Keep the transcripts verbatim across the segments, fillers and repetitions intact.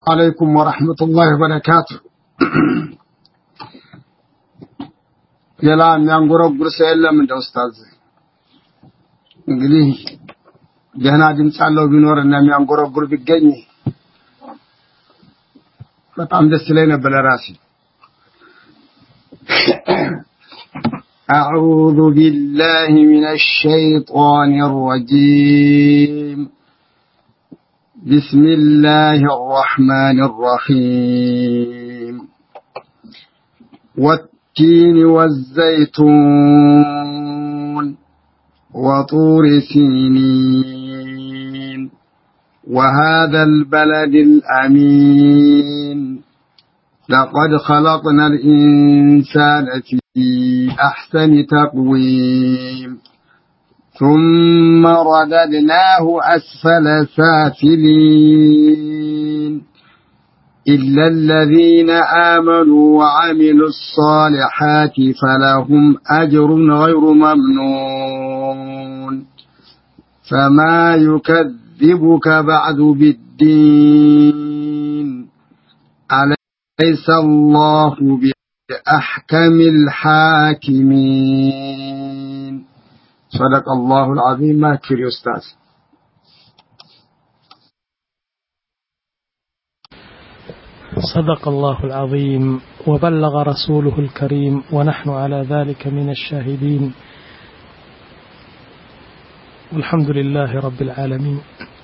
عليكم ورحمة الله وبركاته. يلا نانغورو برسيلا من أستاذ እንግዲህ ገና ድምጽ አለው ቢኖርና የሚያንጎረጉር ቢገኝ በጣም ደስ ይለኝ ነበር ራሴ أعوذ بالله من الشيطان الرجيم بسم الله الرحمن الرحيم والتين والزيتون وطور سينين وهذا البلد الأمين لقد خلقنا الإنسان في أحسن تقويم ثم رددناه أسفل سافلين إلا الذين آمنوا وعملوا الصالحات فلهم أجر غير ممنون فما يكذبك بعد بالدين أليس الله بأحكم الحاكمين صدق الله العظيم ما كفر أستاذ صدق الله العظيم وبلغ رسوله الكريم ونحن على ذلك من الشاهدين والحمد لله رب العالمين.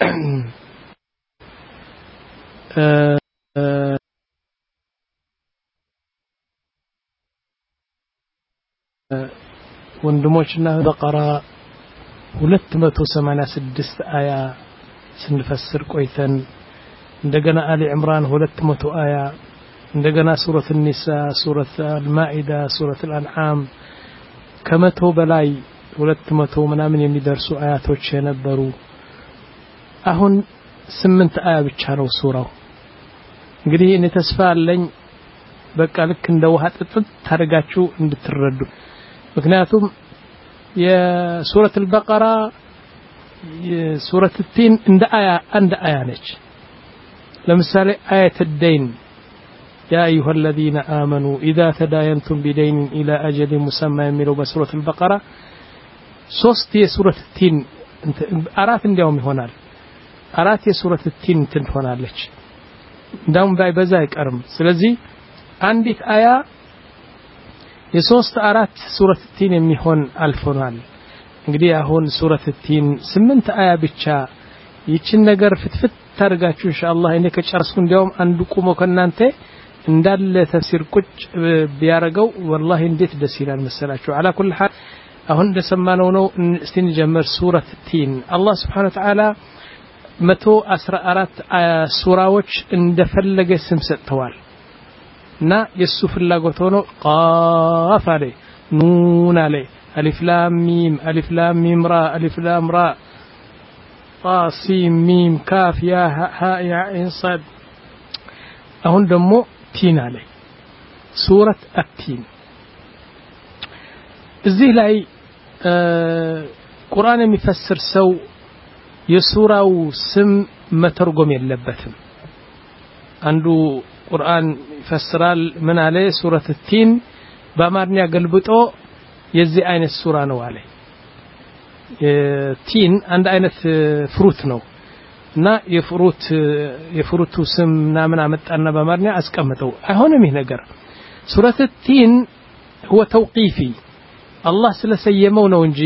ወንድሞችና በቀራ ሁለት መቶ ሰማንያ ስድስት አያ ስንፈስር ቆይተን እንደገና አሊ ዕምራን ሁለት መቶ አያ እንደገና ሱረት النሳ ሱረት አልማኢዳ ሱረት አልአንዓም ከመቶ በላይ ሁለት መቶ ምናምን የሚደርሱ አያቶች የነበሩ አሁን ስምንት አያ ብቻ ነው ሱራው። እንግዲህ እኔ ተስፋ አለኝ በቃ ልክ እንደ ውሃ ጥጥት ታርጋችሁ እንድትረዱ። ምክንያቱም የሱረት አልበቀራ የሱረት التين እንደ አያ አንድ አያ ነች። ለምሳሌ آية الدين يا أيها الذين آمنوا إذا تداينتم بدين إلى أجل مسمى يميلوا بسورة البقرة ሶስት የሱረት التين አራት እንዲያውም ይሆናል አራት የሱረት التين ትሆናለች እንዳውም ባይበዛ አይቀርም። ስለዚህ አንዲት አያ የሶስት አራት ሱረት التين የሚሆን አልፎናል። እንግዲህ አሁን ሱረት التين ስምንት አያ ብቻ ይችን ነገር ፍትፍት ታርጋችሁ ኢንሻአላህ እኔ ከጨረስኩ እንዲያውም አንዱ ቆሞ ከናንተ እንዳለ ተፍሲር ቁጭ ቢያረጋው ወላሂ እንዴት ደስ ይላል መሰላችሁ። على كل حال አሁን እንደሰማነው ነው። እስቲ እንጀምር ሱረት التين አላህ Subhanahu Wa Ta'ala መቶ አስራ አራት ሱራዎች እንደፈለገ ስም ሰጥተዋል እና የሱ ፍላጎት ሆኖ ቃፍ አለ ኑን አለ አሊፍ ላም ሚም አሊፍ ላም ሚም ራ አሊፍ ላም ራ ጣ ሲን ሚም ካፍ ያ ሀ ያ ዐይን ሷድ አሁን ደግሞ ቲን አለ ሱረት التين እዚህ ላይ ቁርአን የሚፈስር ሰው የሱራው ስም መተርጎም የለበትም። አንዱ ቁርአን ይፈስራል ምን አለ ሱረት التين በአማርኛ ገልብጦ የዚህ አይነት ሱራ ነው አለ። የቲን አንድ አይነት ፍሩት ነው እና የፍሩት የፍሩቱ ስም ምናምን አመጣና በአማርኛ አስቀምጠው አይሆንም። ይሄ ነገር ሱረት التين هو توقيفي الله ስለሰየመው ነው እንጂ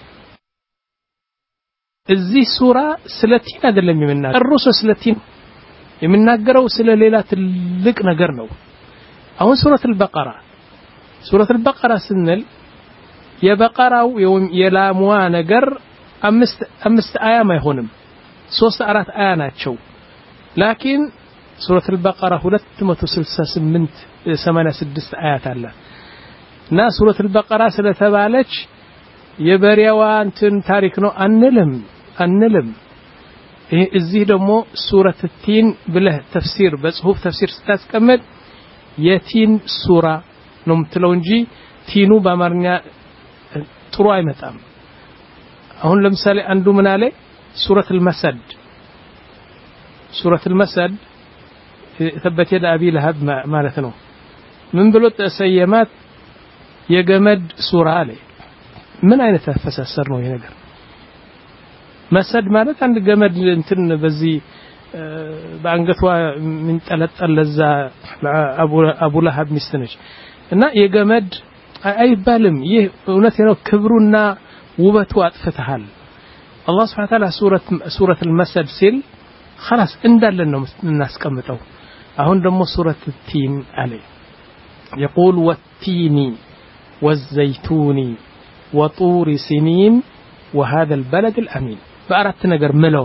እዚህ ሱራ ስለ ቲን አይደለም የሚናገረው ሩሱ ስለ ቲን የሚናገረው ስለ ሌላ ትልቅ ነገር ነው። አሁን ሱረት البقرة ሱረት البقرة ስንል የበቀራው የላሙዋ ነገር አምስት አምስት አያ አይሆንም ሶስት አራት አያ ናቸው። ላኪን ሱረት البقرة ሁለት መቶ ስልሳ ስምንት ሰማንያ ስድስት አያት አለ እና ሱረት البقرة ስለተባለች የበሪያዋ እንትን ታሪክ ነው አንልም አንልም። ይሄ እዚህ ደግሞ ሱረት التين ብለህ ተፍሲር በጽሁፍ ተፍሲር ስታስቀምጥ የቲን ሱራ ነው የምትለው እንጂ ቲኑ በአማርኛ ጥሩ አይመጣም። አሁን ለምሳሌ አንዱ ምን አለ ሱረት المسد ሱረት المسد ثبت يد أبي لهب مالتنا من بلوت سيمات يجمد سورة عليه من أين تفسر له ينقر مسد مالت عند جمد انتن بزي بانقطوا من ثلاث اللذة أبو أبو لهب مستنج እና የገመድ አይባልም ይህ እውነት ነው ክብሩና ውበቱ አጥፍተሃል አላህ Subhanahu Wa Ta'ala ሱረት ሱረት المسد ሲል خلاص እንዳለን ነው እናስቀምጠው አሁን ደግሞ ሱረት التين አለ يقول والتين والزيتون وطور سنين وهذا البلد الأمين በአራት ነገር ምለው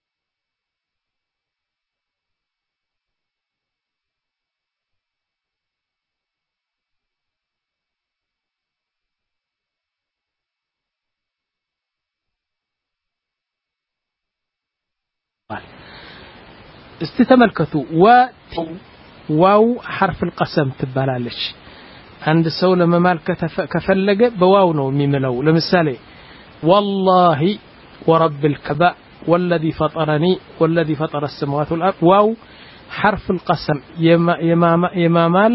استتملكتوا و واو حرف القسم تبالالش عند سو لما مالكه كفلجه بواو ነው የሚመለው ለምሳሌ والله ورب الكعبة والذي فطرني والذي فطر السماوات والارض واو حرف القسم يما يمامال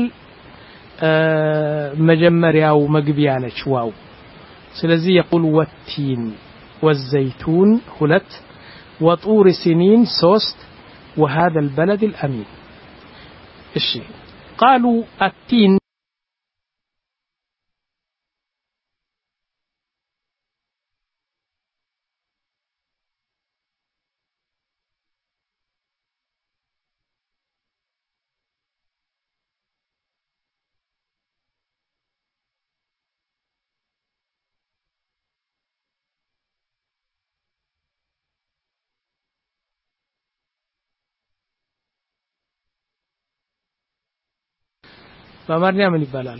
مجمرياو مغبيا ነች واو ስለዚህ يقول والتين والزيتون ሁለት وطور سنين ሶስት وهذا البلد الأمين الشيء قالوا التين በአማርኛ ምን ይባላል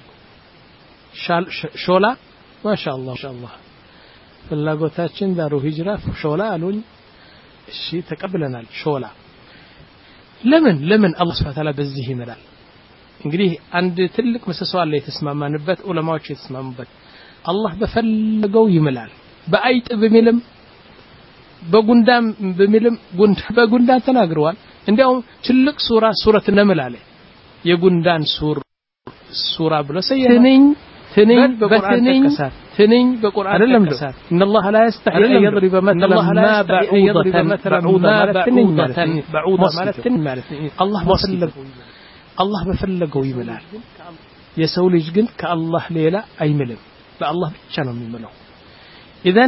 ሾላ ማሻአላህ ማሻአላህ ፍላጎታችን ዳሩ ሂጅራ ሾላ አሉኝ እሺ ተቀበለናል ሾላ ለምን ለምን አላህ Subhanahu Wa Ta'ala በዚህ ይመላል እንግዲህ አንድ ትልቅ ምሰሶ አለ የተስማማንበት ዑለማዎች የተስማሙበት አላህ በፈለገው ይመላል በአይጥ በሚልም በጉንዳም በሚልም ጉንዳ በጉንዳን ተናግረዋል እንዲያው ትልቅ ሱራ ሱረት ነምል አለ የጉንዳን ሱር ሱራ ብሎ ሰየነኝ ትንኝ በቁርአን ተከሳት ትንኝ በቁርአን አይደለም ተከሳት ان الله لا يستحي ان يضرب مثلا ما بعوضه بعوضه بعوضه ማለት ማለት አላህ በፈለገው አላህ በፈለገው ይምላል የሰው ልጅ ግን ከአላህ ሌላ አይምልም በአላህ ብቻ ነው የሚምለው اذا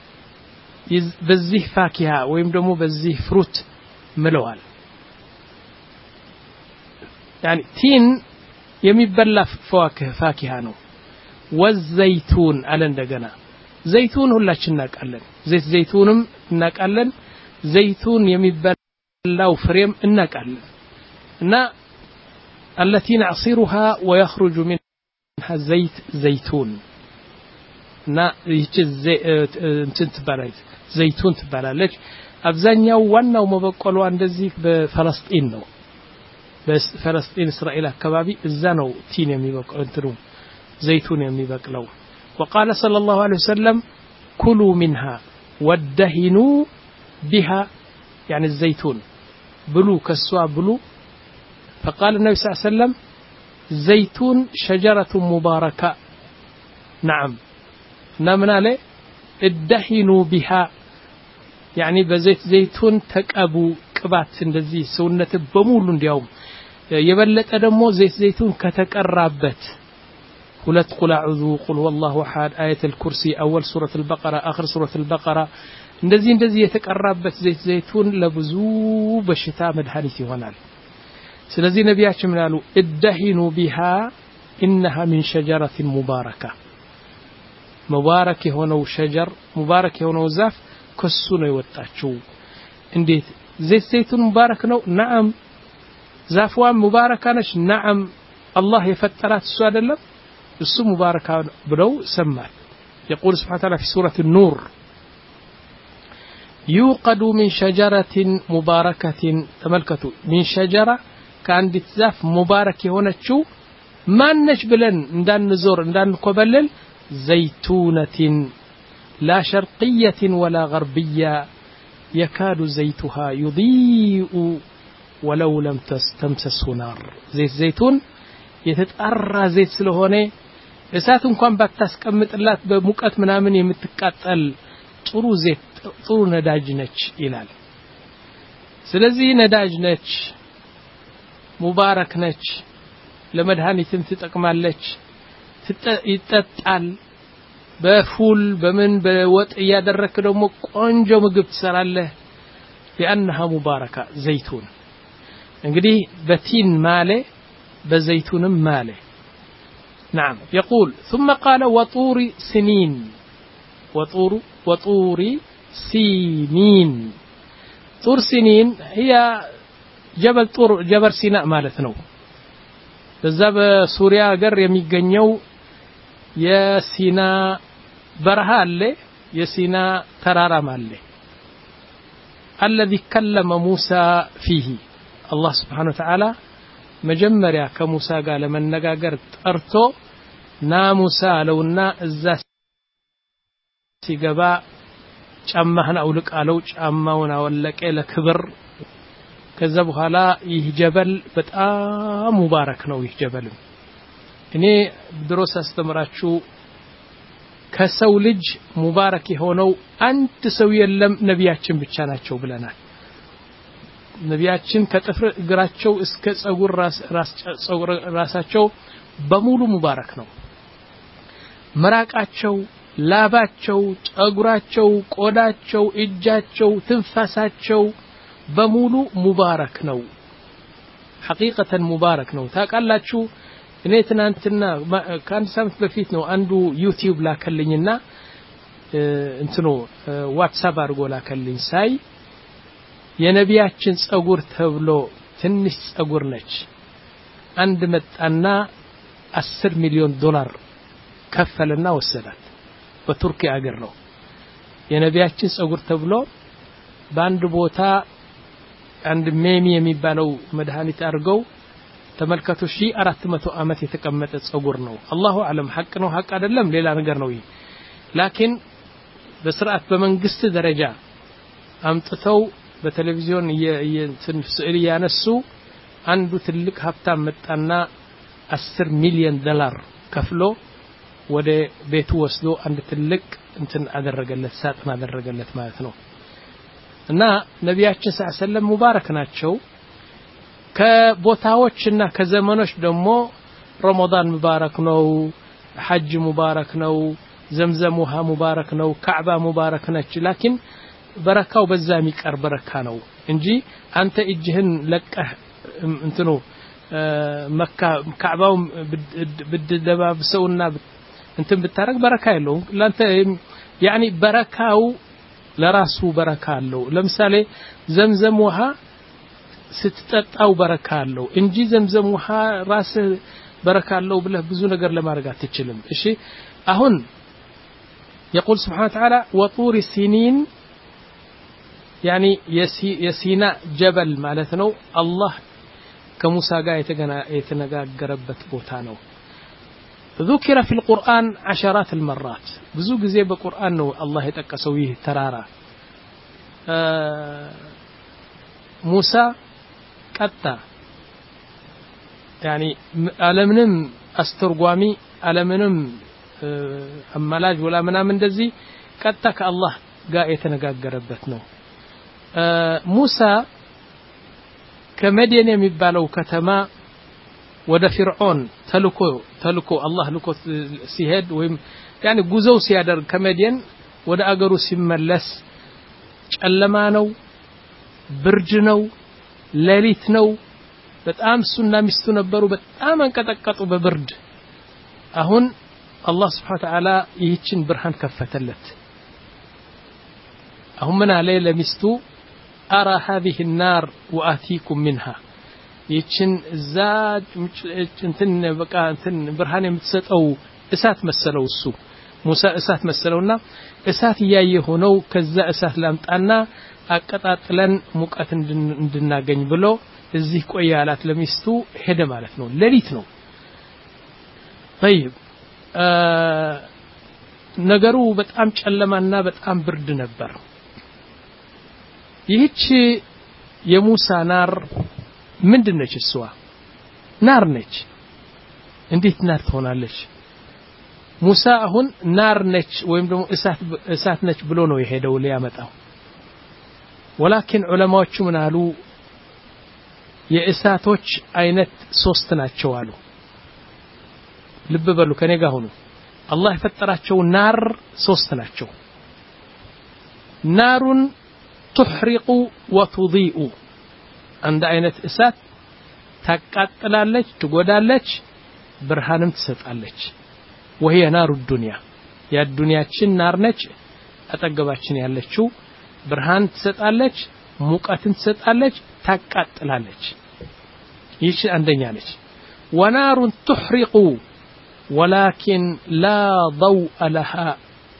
በዚህ ፋኪሃ ወይም ደግሞ በዚህ ፍሩት ምለዋል يعني تين የሚበላ فواكه ፋኪሃ ነው والزيتون አለ እንደገና ዘይቱን ሁላችን እናቃለን ዘይት ዘይቱንም እናቃለን ዘይቱን የሚበላው ፍሬም እናቃለን እና التي نعصرها ويخرج منها زيت زيتون እና ይህች እንትን ትባላለች ዘይቱን ትባላለች አብዛኛው ዋናው መበቆሏ እንደዚህ በፍልስጤም ነው በፍልስጤም እስራኤል አካባቢ እዛ ነው ቲን የሚበቅለው እንትሩ ዘይቱን የሚበቅለው وقال صلى الله عليه وسلم كلوا منها وادهنوا بها يعني الزيتون بلو كسوا بلو فقال النبي صلى الله عليه وسلم زيتون شجرة مباركة نعم نعم عليه ادهنوا بها يعني بزيت زيتون تقبوا ቅባት እንደዚህ ሰውነት በሙሉ እንዲያው የበለጠ ደግሞ ዘይት ዘይቱን ከተቀራበት ሁለት ቁል አዑዙ ቁል ወላሁ አሐድ አያተል ኩርሲ አወል ሱረት አልበቀራ አخر ሱረት አልበቀራ እንደዚህ እንደዚህ የተቀራበት ዘይት ዘይቱን ለብዙ በሽታ መድኃኒት ይሆናል ስለዚህ ነብያችን ምናሉ እደሂኑ ቢሃ انها من شجره مباركه ሙባረክ የሆነው ሸጀር ሙባረክ የሆነው ዛፍ ከሱ ነው የወጣችው እንዴት زيت زيتون مبارك نو نعم زافوان مباركة نش نعم الله يفترات السؤال اللب السو مباركة بلو سمال يقول سبحانه وتعالى في سورة النور يوقد من شجرة مباركة تملكته من شجرة كان بتزاف مبارك هنا تشو ما نشبلن ندان نزور ندان قبلل زيتونة لا شرقية ولا غربية يكاد زيتها يضيء ወለው ለም ተስተምሰሱ ናር ዘይት ዘይቱን የተጣራ ዘይት ስለሆነ እሳት እንኳን ባታስቀምጥላት በሙቀት ምናምን የምትቃጠል ጥሩ ዘይት ጥሩ ነዳጅ ነች ይላል ስለዚህ ነዳጅ ነች ሙባረክ ነች ለመድኃኒትም ትጠቅማለች ይጠጣል በፉል በምን በወጥ ያደረክ ደግሞ ቆንጆ ምግብ ትሰራለህ لانها مباركه زيتون እንግዲህ በቲን ማለ በዘይቱንም ማለ نعم يقول ثم قال وطور سنين وطور وطور سنين طور سنين هي جبل طور جبل سيناء ማለት ነው በዛ በሱሪያ ሀገር የሚገኘው የሲና በረሃ አለ የሲና ተራራም አለ الذي كلم موسى فيه الله سبحانه وتعالى መጀመሪያ ከሙሳ ጋር ለመነጋገር ጠርቶ ና ሙሳ አለውና እዛ ሲገባ ጫማህን አውልቅ አለው ጫማውን አወለቀ ለክብር ከዛ በኋላ ይህ ጀበል በጣም ሙባረክ ነው ይህ ጀበል እኔ ድሮስ አስተምራችሁ ከሰው ልጅ ሙባረክ የሆነው አንድ ሰው የለም ነቢያችን ብቻ ናቸው ብለናል ነቢያችን ከጥፍር እግራቸው እስከ ጸጉር ራስ ራስ ጸጉር ራሳቸው በሙሉ ሙባረክ ነው መራቃቸው ላባቸው ጸጉራቸው ቆዳቸው እጃቸው ትንፋሳቸው በሙሉ ሙባረክ ነው حقيقة ሙባረክ ነው ታቃላችሁ እኔ ትናንትና ከአንድ ሳምንት በፊት ነው አንዱ ዩቲዩብ ላከልኝና እንትኑ ዋትስአፕ አድርጎ ላከልኝ ሳይ የነቢያችን ጸጉር ተብሎ ትንሽ ጸጉር ነች አንድ መጣና አስር ሚሊዮን ዶላር ከፈለና ወሰዳት በቱርኪ ሀገር ነው የነቢያችን ጸጉር ተብሎ በአንድ ቦታ አንድ ሜሚ የሚባለው መድኃኒት አድርገው ተመልከቱ ሺህ አራት መቶ አመት የተቀመጠ ጸጉር ነው አላሁ አለም ሐቅ ነው ሐቅ አይደለም ሌላ ነገር ነው ይሄ ላኪን በስርዓት በመንግስት ደረጃ አምጥተው በቴሌቪዥን የየንትን ስዕል ያነሱ አንዱ ትልቅ ሀብታም መጣና አስር ሚሊዮን ዶላር ከፍሎ ወደ ቤቱ ወስዶ አንድ ትልቅ እንትን አደረገለት ሳጥን አደረገለት ማለት ነው እና ነቢያችን ሰለላሁ ዐለይሂ ወሰለም ሙባረክ ናቸው ከቦታዎችና ከዘመኖች ደግሞ ረመዳን ሙባረክ ነው ሐጅ ሙባረክ ነው ዘምዘም ውሃ ሙባረክ ነው ካዕባ ሙባረክ ነች ላኪን በረካው በዛ የሚቀር በረካ ነው እንጂ አንተ እጅህን ለቀህ እንትኑ መካ ካዕባው ብትደባብሰውና እንትን ብታረግ በረካ የለውም ላንተ ያኒ በረካው ለራሱ በረካ አለው ለምሳሌ ዘምዘም ውሃ ስትጠጣው በረካ አለው እንጂ ዘምዘም ውሃ ራስ በረካ አለው ብለህ ብዙ ነገር ለማድረግ አትችልም እሺ አሁን يقول سبحانه وتعالى وطور سنين يعني يسينا جبل معناته الله كموسى ጋር የተነጋገረበት ቦታ ነው ذكر في القرآن عشرات المرات ብዙ ጊዜ በቁርአን ነው አላህ የጠቀሰው ይህ ተራራ ሙሳ ቀጣ يعني ዓለምንም አስተርጓሚ ዓለምንም አማላጅ ወላ ምናምን እንደዚህ ቀጣ ከአላህ ጋር የተነጋገረበት ነው ሙሳ ከመዲና የሚባለው ከተማ ወደ ፍርዖን ተልኮ ተልኮ አላህ ልኮ ሲሄድ ወይም يعني ጉዞው ሲያደርግ ከመዲና ወደ አገሩ ሲመለስ ጨለማ ነው ብርድ ነው ሌሊት ነው በጣም ሱና ሚስቱ ነበሩ በጣም አንቀጠቀጡ በብርድ አሁን አላህ Subhanahu Wa Ta'ala ይህችን ብርሃን ከፈተለት አሁን ምን አለ ለሚስቱ አራ هذه النار واتيكم منها ይህችን ዛጅ እንትን በቃ እንትን ብርሃን የምትሰጠው እሳት መሰለው እሱ ሙሳ እሳት መሰለውና እሳት ያየ ሆነው ከዛ እሳት ላምጣና አቀጣጥለን ሙቀት እንድናገኝ ብሎ እዚህ ቆያላት ለሚስቱ ሄደ ማለት ነው ሌሊት ነው طيب ነገሩ በጣም ጨለማና በጣም ብርድ ነበር ይህች የሙሳ ናር ምንድነች እሷ ናር ነች እንዴት ናር ትሆናለች ሙሳ አሁን ናር ነች ወይም ደግሞ እሳት እሳት ነች ብሎ ነው የሄደው ሊያመጣው ወላኪን ዑለማዎቹ ምን አሉ የእሳቶች አይነት ሶስት ናቸው አሉ ልብ በሉ ከኔ ጋር ሆኑ አላህ የፈጠራቸው ናር ሶስት ናቸው ናሩን تحرق وتضيء عند አይነት እሳት ታቃጥላለች ትጎዳለች ብርሃንም ትሰጣለች وهي نار الدنيا ያ ዱንያችን ናር ነች አጠገባችን ያለችው ብርሃን ትሰጣለች ሙቀትን ትሰጣለች ታቃጥላለች ይህች አንደኛ ነች ونار تحرق ولكن لا ضوء لها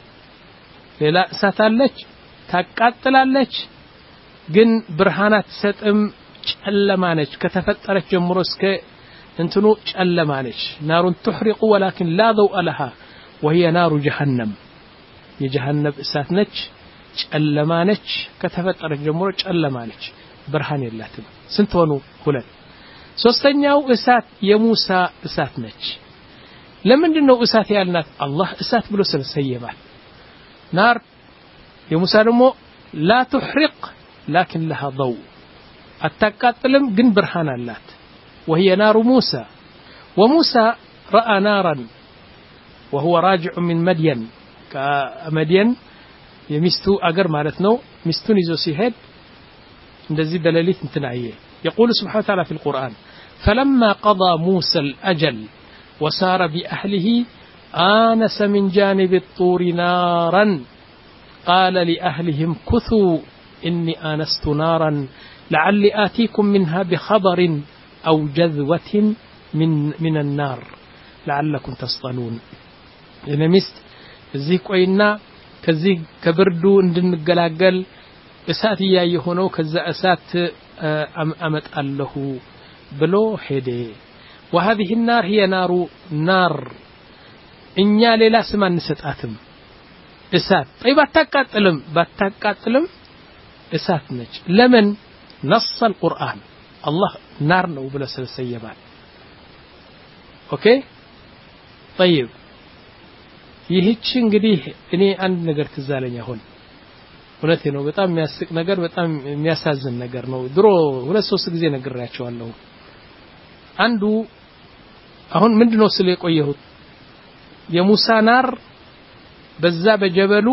ሌላ እሳት አለች ታቃጥላለች ግን ብርሃናት ሰጥም ጨለማ ነች ከተፈጠረች ጀምሮ እስከ እንትኑ ጨለማ ነች ናሩን تحرق ولكن لا ضوء لها وهي نار جهنم የጀሃነም እሳት ነች ጨለማ ነች ከተፈጠረች ጀምሮ ጨለማ ነች ብርሃን የላትም ስንት ሆኑ ሁለት ሶስተኛው እሳት የሙሳ እሳት ነች ለምንድነው እሳት ያልናት አላህ እሳት ብሎ ስለሰየማል ናር የሙሳ ደግሞ لا تحرق لكن لها ضوء አታቃጥልም ግን ብርሃን አላት وهي نار موسى وموسى راى نارا وهو راجع من مدين كمدين የሚስቱ አገር ማለት ነው ሚስቱን ይዞ ሲሄድ እንደዚህ በሌሊት እንትናየ يقول سبحانه وتعالى في القرآن فلما قضى موسى الأجل وسار بأهله آنس من جانب الطور نارا قال لأهلهم كثوا إني آنست نارا لعلي آتيكم منها بخبر أو جذوة من من النار لعلكم تصطلون إذا مست زيك وإنا كزيك كبردو እንድንገላገል እሳት ያየሆነው ከዛ እሳት አመጥ አለሁ ብሎ ሄደ وهذه النار هي نار نار እኛ ሌላ ስም አንሰጣትም እሳት طيب አታቃጥልም ባታቃጥልም እሳት ነች ለምን نص القرآن الله نار ነው ብሎ ስለሰየማል ኦኬ طيب ይህች እንግዲህ እኔ አንድ ነገር ትዛለኝ አሁን እውነቴ ነው በጣም የሚያስቅ ነገር በጣም የሚያሳዝን ነገር ነው ድሮ ሁለት ሶስት ጊዜ ነግሬያቸዋለሁ አንዱ አሁን ምንድነው ስለ የቆየሁት የሙሳ ናር በዛ በጀበሉ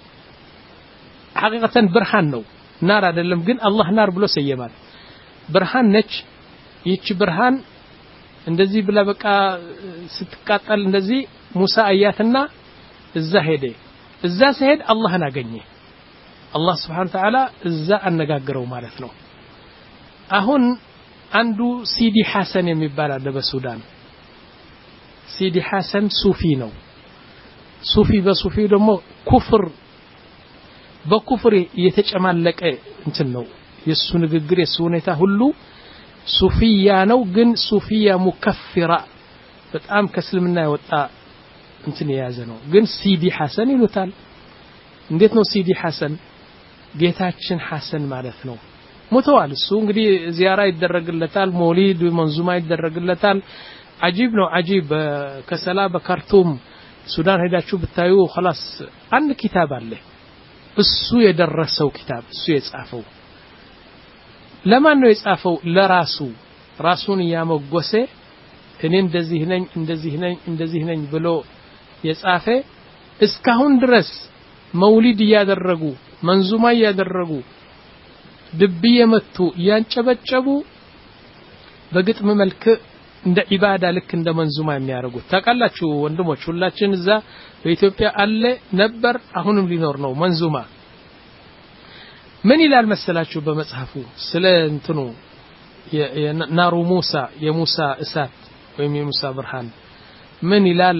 ሐቂቀተን ብርሃን ነው ናር አይደለም ግን አላህ ናር ብሎ ሰየማል ብርሃን ነች ይህች ብርሃን እንደዚህ ብላ በቃ ስትቃጠል እንደዚህ ሙሳ አያትና እዛ ሄደ እዛ ሲሄድ አላህን አገኘ አላህ Subhanahu Wa Ta'ala እዛ አነጋገረው ማለት ነው አሁን አንዱ ሲዲ ሐሰን የሚባል አለ በሱዳን ሲዲ ሐሰን ሱፊ ነው ሱፊ በሱፊ ደግሞ ኩፍር በኩፍር የተጨማለቀ እንትን ነው የሱ ንግግር የሱ ሁኔታ ሁሉ ሱፊያ ነው ግን ሱፊያ ሙከፍራ በጣም ከስልምና የወጣ እንትን የያዘ ነው ግን ሲዲ ሐሰን ይሉታል እንዴት ነው ሲዲ ሐሰን ጌታችን ሐሰን ማለት ነው ሞተዋል እሱ እንግዲህ ዚያራ ይደረግለታል ሞሊድ መንዙማ ይደረግለታል አጂብ ነው አጂብ ከሰላ በካርቱም ሱዳን ሄዳችሁ ብታዩ خلاص አንድ ኪታብ አለ እሱ የደረሰው ኪታብ እሱ የጻፈው ለማን ነው የጻፈው ለራሱ ራሱን ያመጎሰ እኔ እንደዚህ ነኝ እንደዚህ ነኝ እንደዚህ ነኝ ብሎ የጻፈ እስካሁን ድረስ መውሊድ ያደረጉ መንዙማ ያደረጉ ድብ የመቱ ያንጨበጨቡ በግጥም መልክ እንደ ኢባዳ ልክ እንደ መንዙማ የሚያደርጉት ታውቃላችሁ ወንድሞች ሁላችን እዛ በኢትዮጵያ አለ ነበር አሁንም ሊኖር ነው መንዙማ ምን ይላል መሰላችሁ በመጽሐፉ ስለ እንትኑ የናሩ ሙሳ የሙሳ እሳት ወይም የሙሳ ብርሃን ምን ይላል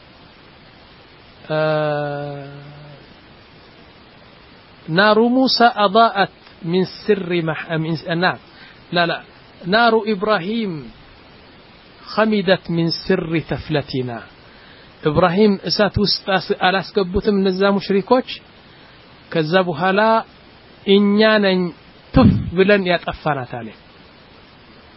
نار موسى أضاءت من سر مح... من نار لا لا نار إبراهيم خمدت من سر تفلتنا إبراهيم أسات وستاس ألاس قبوت من الزا مشركوش كذبوا هلا إنيانا تف بلن يتأفانا تالي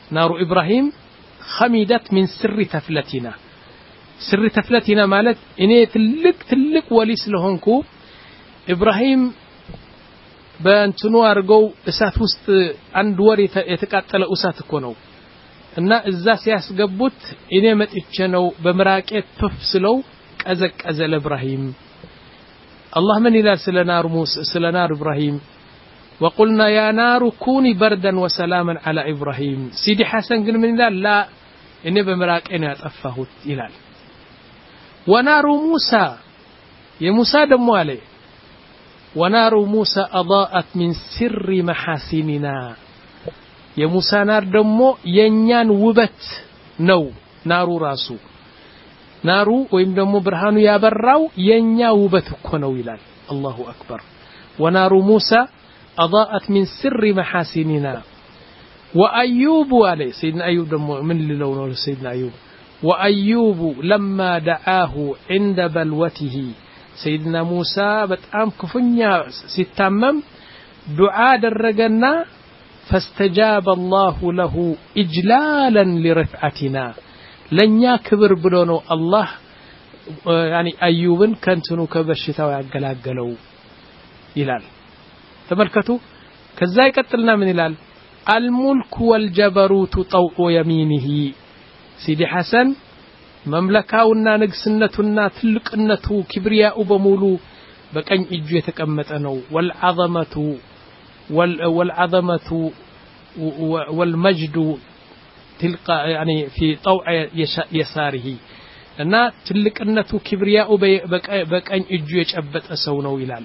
نار إبراهيم خمدت من سر تفلتنا سر تفلتنا مالت إني تلك تلك وليس لهنكو إبراهيم بانتنو أرجو إسات وسط عند وري يتقاتل أسات كونو إن الزاس يسقبوت إني مت إتشنو بمراكة تفصلو أزك أزل إبراهيم الله من إلى سلنار موسى سلنار إبراهيم وقلنا يا نار كوني بردا وسلاما على إبراهيم سيدي حسن قل من ذا لا إني بمراكة إني أتأفهت إلال ونار موسى يا موسى دمو عليه ونار موسى أضاءت من سر محاسننا يا موسى نار دمو ينيان وبت نو نارو راسو نارو ويم دمو برهانو يا براو ينيا وبت كونو يلال الله أكبر ونار موسى أضاءت من سر محاسننا وأيوب عليه سيدنا أيوب دمو من اللي لونه سيدنا أيوب وأيوب لما دعاه عند بلوته سيدنا موسى بتأم كفنيا ستمم دعاء درجنا فاستجاب الله له إجلالا لرفعتنا لن يكبر بلونه الله يعني أيوب كنتنو كبشتا ويقلاقلو إلال تملكتوا كذا قتلنا من إلال الملك والجبروت طوع يمينه سيدي حسن مملكاونا نغسنتنا تلقنتو كبرياء بمولو بقن اجو يتقمطه نو والعظمه والعظمه والمجد تلقى يعني في طوع يساره እና ትልቅነቱ ክብሪያው በቀኝ እጁ የጨበጠ ሰው ነው ይላል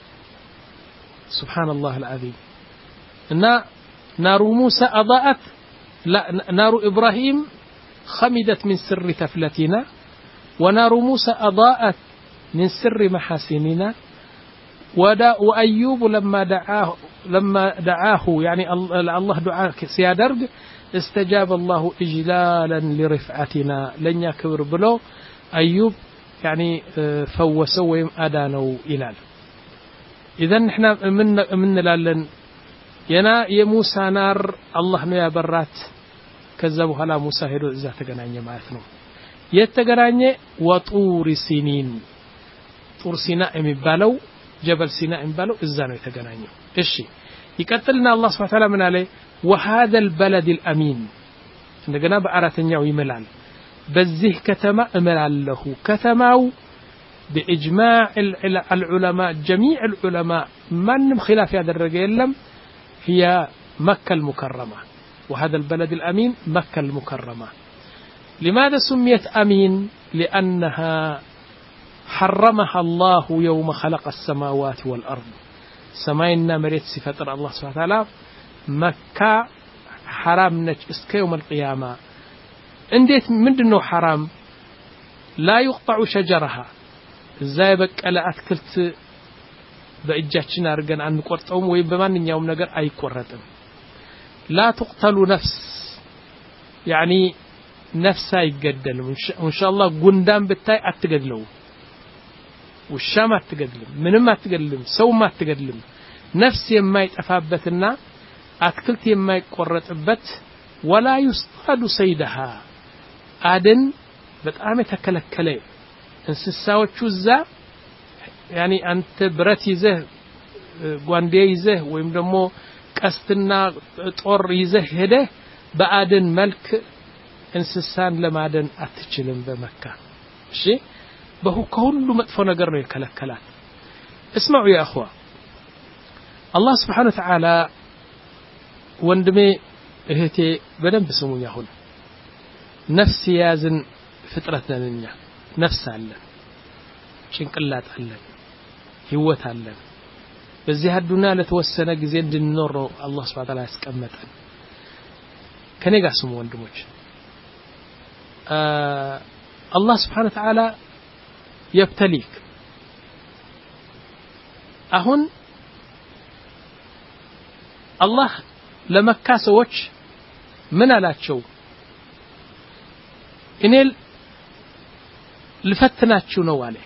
ሱብሃንአላህ العظيم እና ናሩ ሙሳ اضاءت ናሩ ኢብራሂም خمدت من سر تفلتنا ونار موسى أضاءت من سر محاسننا وأيوب لما دعاه لما دعاه يعني الله دعاه سيادرج استجاب الله إجلالا لرفعتنا لن يكبر بلو أيوب يعني فوسوا ويم أدانوا إلال إذن إحنا من من لالن ينا يموسى نار الله نيا برات كذا بحالا موسى ሄዶ እዛ ተገናኘ ማለት ነው የተገናኘ ወጡር ሲኒን ጡር ሲና የሚባለው ጀበል ሲና የሚባለው እዛ ነው የተገናኘው እሺ ይቀጥልና አላህ Subhanahu Wa Ta'ala ምን አለ وهذا البلد الامين እንደገና በአራተኛው ይመላል በዚህ ከተማ እመላለሁ ከተማው باجماع العلماء جميع العلماء ማንም خلاف ያደረገ የለም هي مكة المكرمة وهذا البلد الأمين مكة المكرمة لماذا سميت أمين لأنها حرمها الله يوم خلق السماوات والأرض سماينا مريت صفة الله سبحانه وتعالى مكة حرام نج اسك يوم القيامة انديت من دنو حرام لا يقطع شجرها ازاي بقى لا أكلت بإجاتنا رجعنا عن قرطهم ويبمان يوم نجر أي قرطهم لا تقتل نفس يعني نفسها يقدل وإن شاء الله قندام بالتاي أتقدلو والشام أتقدلم من ما أتقدلم سو ما أتقدلم نفسي ما يتفابتنا أكلتي ما يقرط بت ولا يصطاد صيدها آدن بتعامل تكلكلي انسساوت شوزا يعني أنت برتي زه قواندي زه ويم دمو ቀስትና ጦር ይዘህ ሄደህ በአደን መልክ እንስሳን ለማደን አትችልም በመካ እሺ በሁሉ መጥፎ ነገር ነው ይከለከላል اسمعوا يا اخوه الله سبحانه وتعالى ወንድሜ እህቴ በደንብ ስሙኝ አሁን ነፍስ ያዝን ፍጥረት ነንኛ ነፍስ አለ ጭንቅላት አለ ህይወት አለ በዚህ አዱና ለተወሰነ ጊዜ እንድንኖር ነው አላህ Subhanahu Wa Ta'ala ያስቀመጠን ከኔ ጋር ስሙ ወንድሞች አላህ Subhanahu Wa Ta'ala يبتليك አሁን አላህ ለመካ ሰዎች ምን አላቸው እኔ ልፈትናችሁ ነው አለ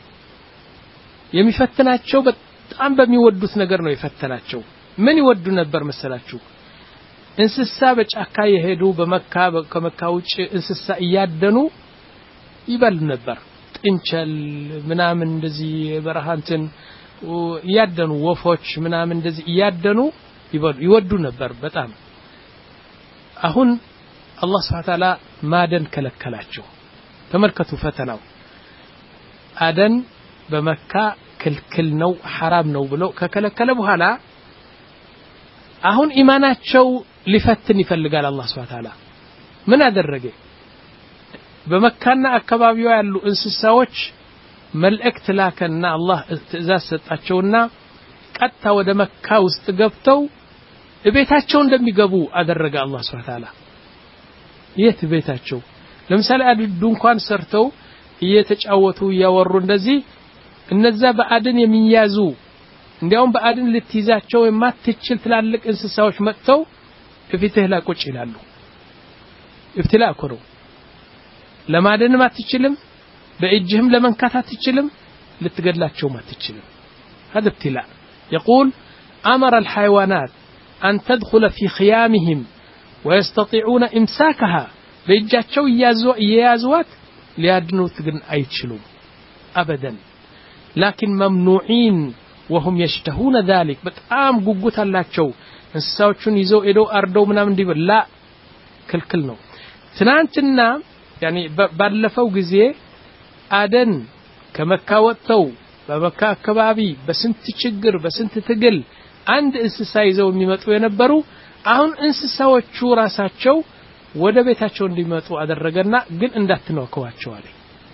የሚፈትናቸው በጣም በሚወዱት ነገር ነው የፈተናቸው ምን ይወዱ ነበር መሰላችሁ እንስሳ በጫካ የሄዱ በመካ ከመካ ውጭ እንስሳ እያደኑ ይበሉ ነበር ጥንቸል ምናምን እንደዚህ በረሃንትን እያደኑ ወፎች ምናምን እንደዚህ እያደኑ ይበሉ ይወዱ ነበር በጣም አሁን አላህ Subhanahu Ta'ala ማደን ከለከላቸው ተመልከቱ ፈተናው አደን በመካ ክልክል ነው حرام ነው ብሎ ከከለከለ በኋላ አሁን ኢማናቸው ሊፈትን ይፈልጋል አላህ Subhanahu Ta'ala ምን አደረገ በመካና አካባቢው ያሉ እንስሳዎች መልእክት ላከና አላህ ትእዛዝ ሰጣቸውና ቀጥታ ወደ መካ ውስጥ ገብተው ቤታቸው እንደሚገቡ አደረገ አላህ Subhanahu Ta'ala የት ቤታቸው ለምሳሌ አድዱ እንኳን ሰርተው እየተጫወቱ ያወሩ እንደዚህ እነዛ በአድን የሚያዙ እንዲያውም በአድን ልትይዛቸው የማትችል ትላልቅ እንስሳዎች መጥተው ከፊትህ ላይ ቁጭ ይላሉ ኢብትላ እኮ ነው ለማደንም አትችልም በእጅህም ለመንካት አትችልም ልትገድላቸውም አትችልም هذا ابتلاء يقول أمر الحيوانات أن تدخل في خيامهم ويستطيعون إمساكها بإجاتشو يازوات ليادنوت ግን አይችሉም أبدا لكن ممنوعين وهم يشتهون ذلك በጣም ጉጉት አላቸው እንስሳዎቹን ይዘው ሄደው አርደው ምናምን እንዲበል ላ ክልክል ነው ትናንትና يعني ባለፈው ጊዜ አደን ከመካ ወጥተው በመካ አካባቢ በስንት ችግር በስንት ትግል አንድ እንስሳ ይዘው የሚመጡ የነበሩ አሁን እንስሳዎቹ ራሳቸው ወደ ቤታቸው እንዲመጡ አደረገና ግን እንዳትነካዋቸው አለ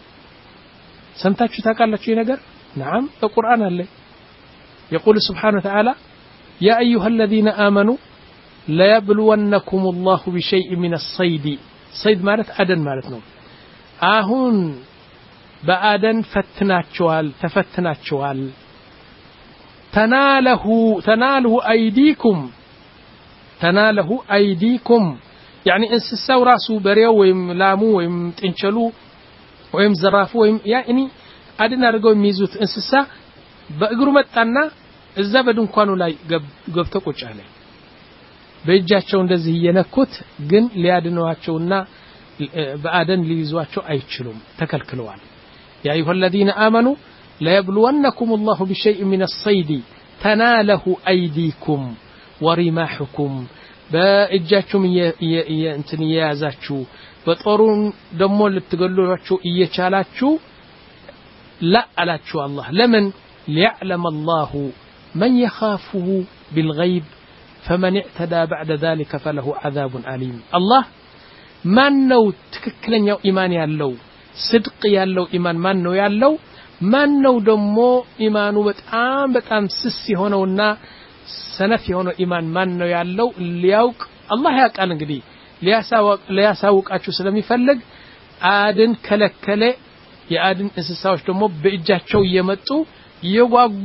ሰምታችሁ ታውቃላችሁ ይሄ ነገር نعم በቁርአን አለ يقول سبحانه وتعالى يا أيها الذين آمنوا لا يبلونكم الله بشيء من الصيد صيد ማለት አደን ማለት ነው አሁን በአደን ፈትናቸዋል ተፈትናቸዋል تناله تناله أيديكم تناله أيديكم يعني እንስሳው ራሱ በሬው ወይም ላሙ ወይም ጥንቸሉ ወይም ዘራፉ ወይም يعني አድን አድርገው የሚይዙት እንስሳ በእግሩ መጣና እዛ በድንኳኑ ላይ ገብቶ ቁጭ አለ በእጃቸው እንደዚህ እየነኩት ግን ሊያድኗቸውና በአደን ሊይዟቸው አይችሉም ተከልክለዋል يا أيها الذين آمنوا لا يبلونكم الله بشيء من الصيد تناله أيديكم ورماحكم በእጃችሁም እንትን ያዛችሁ በጦሩን ደሞ ልትገሉዋችሁ እየቻላችሁ لا አላችሁ አላህ ለምን ليعلم الله من يخافه بالغيب فمن اعتدى بعد ذلك فله عذاب أليم الله ማን ነው ትክክለኛው ኢማን ያለው صدق ያለው ኢማን ማን ነው ያለው ማን ነው ደሞ ኢማኑ በጣም በጣም ስስ የሆነውና ሰነፍ የሆነው ኢማን ማን ነው ያለው ሊያውቅ አላህ ያውቃል እንግዲህ ሊያሳውቅ ሊያሳውቃችሁ ስለሚፈልግ አድን ከለከለ የአድን እንስሳዎች ደሞ በእጃቸው እየመጡ እየጓጉ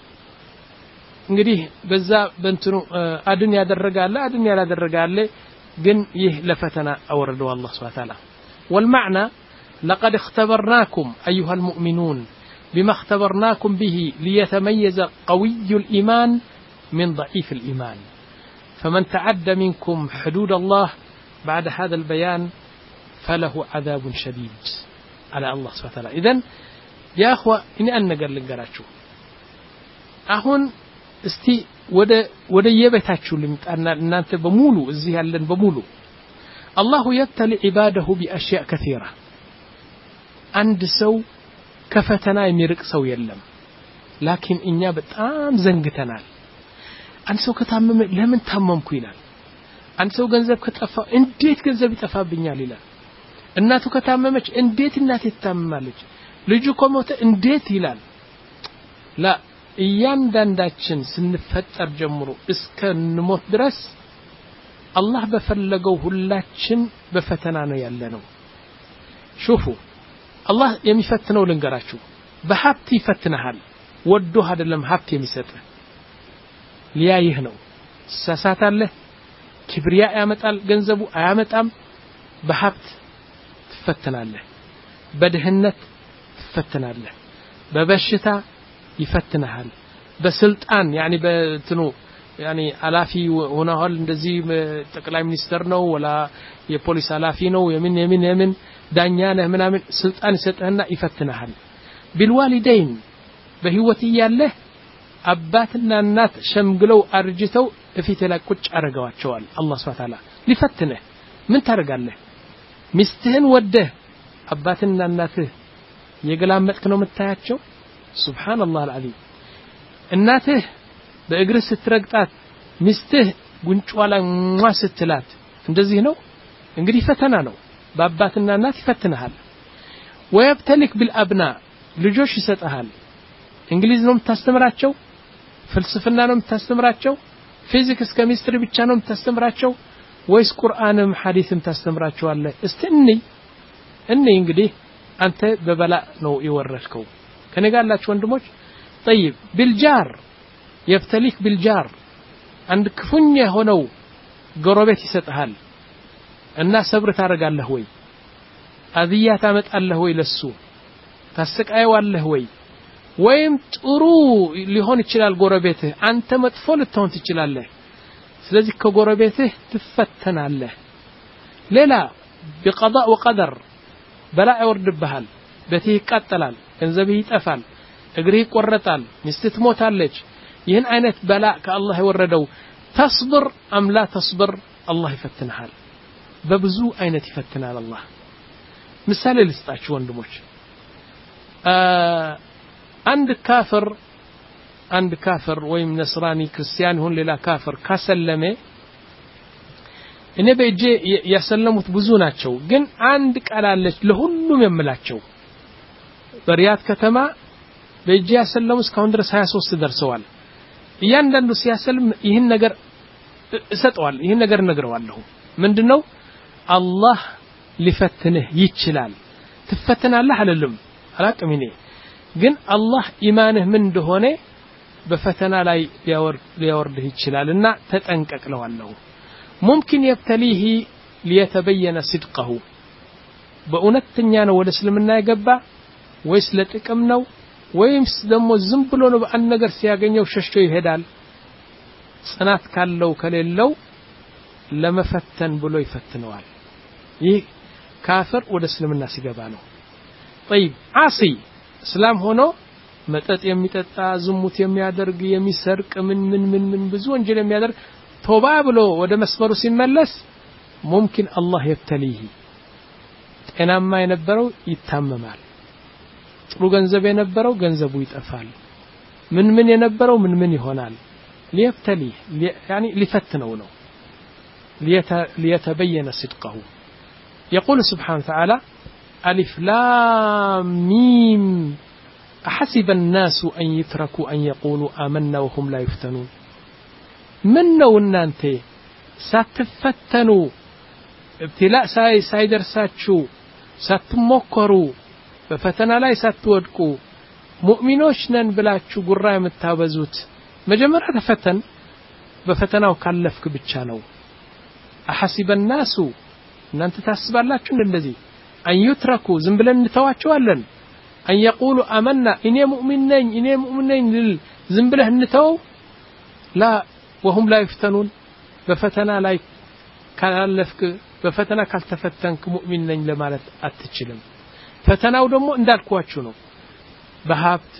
እንግዲህ በዛ በእንትኑ አድን ያደረጋለ አድን ያላደረጋለ ግን ይህ ለፈተና አወረደው አላህ Subhanahu Ta'ala والمعنى لقد اختبرناكم أيها المؤمنون بما اختبرناكم به ليتميز قوي الإيمان من ضعيف الإيمان فمن تعدى منكم حدود الله بعد هذا البيان فله عذاب شديد على الله سبحانه وتعالى إذن يا أخوة إني أنا قال لنقراتشو أهون استي ወደ ወደ የቤታችሁ ልምጣና እናንተ በሙሉ እዚህ ያለን በሙሉ الله يبتلي عباده بأشياء كثيرة አንድ ሰው ከፈተና የሚርቅ ሰው የለም لكن እኛ በጣም ዘንግተናል አንድ ሰው ከታመመ ለምን ታመምኩ ይላል አንድ ሰው ገንዘብ ከጠፋ እንዴት ገንዘብ ይጠፋብኛል ይላል እናቱ ከታመመች እንዴት እናቴ ትታመማለች ልጁ ከሞተ እንዴት ይላል لا እያንዳንዳችን ስንፈጠር ጀምሮ እስከ ንሞት ድረስ አላህ በፈለገው ሁላችን በፈተና ነው ያለነው شوفوا አላህ የሚፈትነው ልንገራችሁ በሀብት ይፈትነሃል ወዶ አይደለም ሀብት የሚሰጥህ ሊያይህ ነው ሳሳታለህ ክብሪያ ያመጣል ገንዘቡ አያመጣም በሀብት ትፈተናለህ በድህነት ትፈተናለህ በበሽታ ይፈትነሃል በስልጣን يعني በትኑ يعني አላፊ ሆነዋል እንደዚህ ጠቅላይ ሚኒስተር ነው ወላ የፖሊስ አላፊ ነው የምን የምን የምን ዳኛ ነህ ምናምን ስልጣን ይሰጥህና ይፈትናል بالوالدين በህይወት ያለህ አባትና እናት ሸምግለው አርጅተው እፊት ላይ ቁጭ አረጋዋቸዋል አላህ Subhanahu Ta'ala ሊፈትነህ ምን ታረጋለህ ሚስትህን ወደህ አባትና እናትህ የገላመጥክ ነው መታያቸው ሱብሃንአላህ አልዓዚም እናትህ በእግር ስትረግጣት ሚስትህ ጉንጯ ላይ ሟ ስትላት እንደዚህ ነው እንግዲህ ፈተና ነው በአባትና እናት ይፈትናል ወይብተልክ بالابناء ልጆች ይሰጣል እንግሊዝ ነው የምታስተምራቸው ፍልስፍና ነው የምታስተምራቸው ፊዚክስ ኬሚስትሪ ብቻ ነው የምታስተምራቸው ወይስ ቁርአንም ሐዲስም ታስተምራቸዋለህ እስቲ እኔ እንግዲህ አንተ በበላ ነው ይወረድከው ከነጋላችሁ ወንድሞች طيب بالجار يبتليك بالجار عند ክፉኛ ሆነው ጎረቤት ይሰጣል እና ሰብር ታረጋለህ ወይ አዚያ ታመጣለህ ወይ ለሱ ታስቀያዋለህ ወይ ወይም ጥሩ ሊሆን ይችላል ጎረቤትህ አንተ መጥፎ ልትሆን ትችላለህ ስለዚህ ከጎረቤትህ ትፈተናለህ ሌላ بقضاء وقدر በላ ይወርድብሃል በትህ ይቃጠላል ገንዘብህ ይጠፋል እግርህ ይቆረጣል ሚስትህ ትሞታለች ይህን አይነት በላ ከአላህ የወረደው تصبر ام لا تصبر الله ይፈትንሃል በብዙ አይነት ይፈትናል አላህ ምሳሌ ልስጣችሁ ወንድሞች አንድ ካፍር አንድ ካፍር ወይም ነስራኒ ክርስቲያን ይሁን ሌላ ካፍር ካሰለመ እኔ በእጄ ያሰለሙት ብዙ ናቸው ግን አንድ ቃል አለች ለሁሉም የምላቸው በሪያድ ከተማ በእጄ ያሰለሙ እስካሁን ድረስ ሃያ ሶስት ደርሰዋል እያንዳንዱ ሲያሰልም ይህን ነገር እሰጠዋል ይህን ነገር ነግረዋለሁ ምንድነው አላህ ሊፈትንህ ይችላል ትፈተናለህ አይደለም አላቅም እኔ ግን አላህ ኢማንህ ምን እንደሆነ በፈተና ላይ ሊያወርድህ ይችላልና ተጠንቀቅለዋለሁ ممكن يبتليه ليتبين صدقه በእውነተኛ ነው ወደ እስልምና የገባ ወይስ ለጥቅም ነው ወይስ ደግሞ ዝም ብሎ ነው በአንድ ነገር ሲያገኘው ሸሽቶ ይሄዳል ጽናት ካለው ከሌለው ለመፈተን ብሎ ይፈትነዋል ይህ ካፍር ወደ እስልምና ሲገባ ነው طيب عاصي እስላም ሆኖ መጠጥ የሚጠጣ ዝሙት የሚያደርግ የሚሰርቅ ምን ምን ምን ምን ብዙ ወንጀል የሚያደርግ ቶባ ብሎ ወደ መስመሩ ሲመለስ ممكن الله يبتليه ጤናማ የነበረው ይታመማል ጥሩ ገንዘብ የነበረው ገንዘቡ ይጠፋል ምን ምን የነበረው ምን ምን ይሆናል ليبتليه يعني لفتنه ነው ليتبين صدقه يقول سبحانه وتعالى ألف لام ميم أحسب الناس أن يتركوا أن يقولوا آمنا وهم لا يفتنون من نو أنت ساتفتنوا ابتلاء ساي سايدر ساتشو ساتمكروا بفتنا لا ساتودقوا مؤمنوش نن بلاچو غرا يمتابزوت مجمر تفتن بفتناو كلفك ብቻ ነው أحسب الناس እናንተ ታስባላችሁ እንደዚህ أن يتركوا ዝም ብለን እንተዋቸዋለን أن يقولوا آمنا إني مؤمن ነኝ إني مؤمن ነኝ ዝም ብለህ እንተው لا وهم لا يفتنون بفتنا ላይ ካላለፍክ በፈተና ካልተፈተንክ ሙእሚን ነኝ ለማለት አትችልም ፈተናው ደግሞ እንዳልኳችሁ ነው በሀብት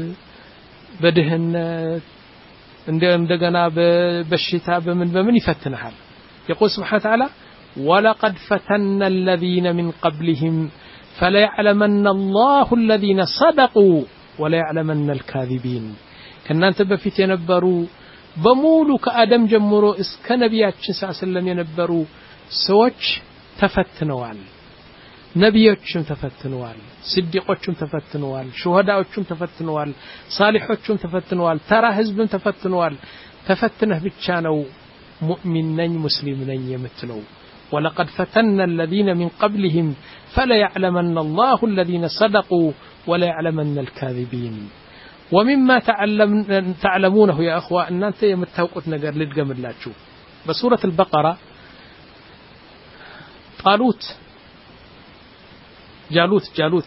በድህነት እንደገና በበሽታ በምን በምን ይፈትንሃል يقول سبحانه وتعالى ولقد فتنا الذين من قبلهم فلا يعلمن الله الذين صدقوا ولا يعلمن الكاذبين كنانت በፊት የነበሩ በሙሉ ከአደም ጀምሮ እስከ ነብያችን ሰለላሁ የነበሩ ሰዎች ተፈትነዋል ነብዮችም ተፈትነዋል ስዲቆችም ተፈትነዋል ሹሃዳዎችም ተፈትነዋል ሳሊሖችም ተፈትነዋል ተራ ህዝብም ተፈትነዋል ተፈትነህ ብቻ ነው ሙእሚን ነኝ ሙስሊም ነኝ የምትለው ولقد فتنا الذين من قبلهم فلا يعلمن الله الذين صدقوا ولا يعلمن الكاذبين ومما تعلم تعلمونه يا اخوه ان انت የምታውቁት ነገር ልድገምላችሁ በሱረة البقرة طالوت ጃሉት ጃሉት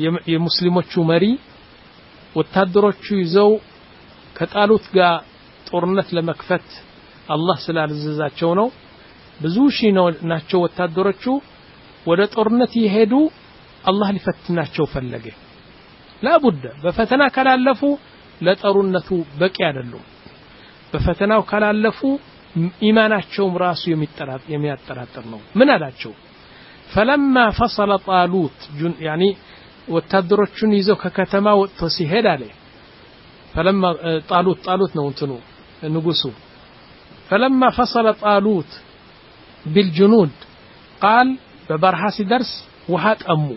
የሙስሊሞቹ መሪ ወታደሮቹ ይዘው ከጣሉት ጋር ጦርነት ለመክፈት አላህ ስላልዘዛቸው ነው ብዙ ሺህ ናቸው ወታደሮቹ ወደ ጦርነት ይሄዱ አላህ ሊፈትናቸው ፈለገ ላቡድ በፈተና ካላለፉ ለጦርነቱ በቂ አይደሉም በፈተናው ካላለፉ ኢማናቸው ራሱ የሚያጠራጥር ነው ምን አላቸው فلما فصل طالوت يعني ወታደሮቹን ይዘው ከከተማ ወጥቶ ሲሄድ አለ فلما طالوت طالوت ነው እንትኑ ንጉሱ فلما فصل طالوت بالجنود قال በበረሃ ሲደርስ ውሃ ጠሙ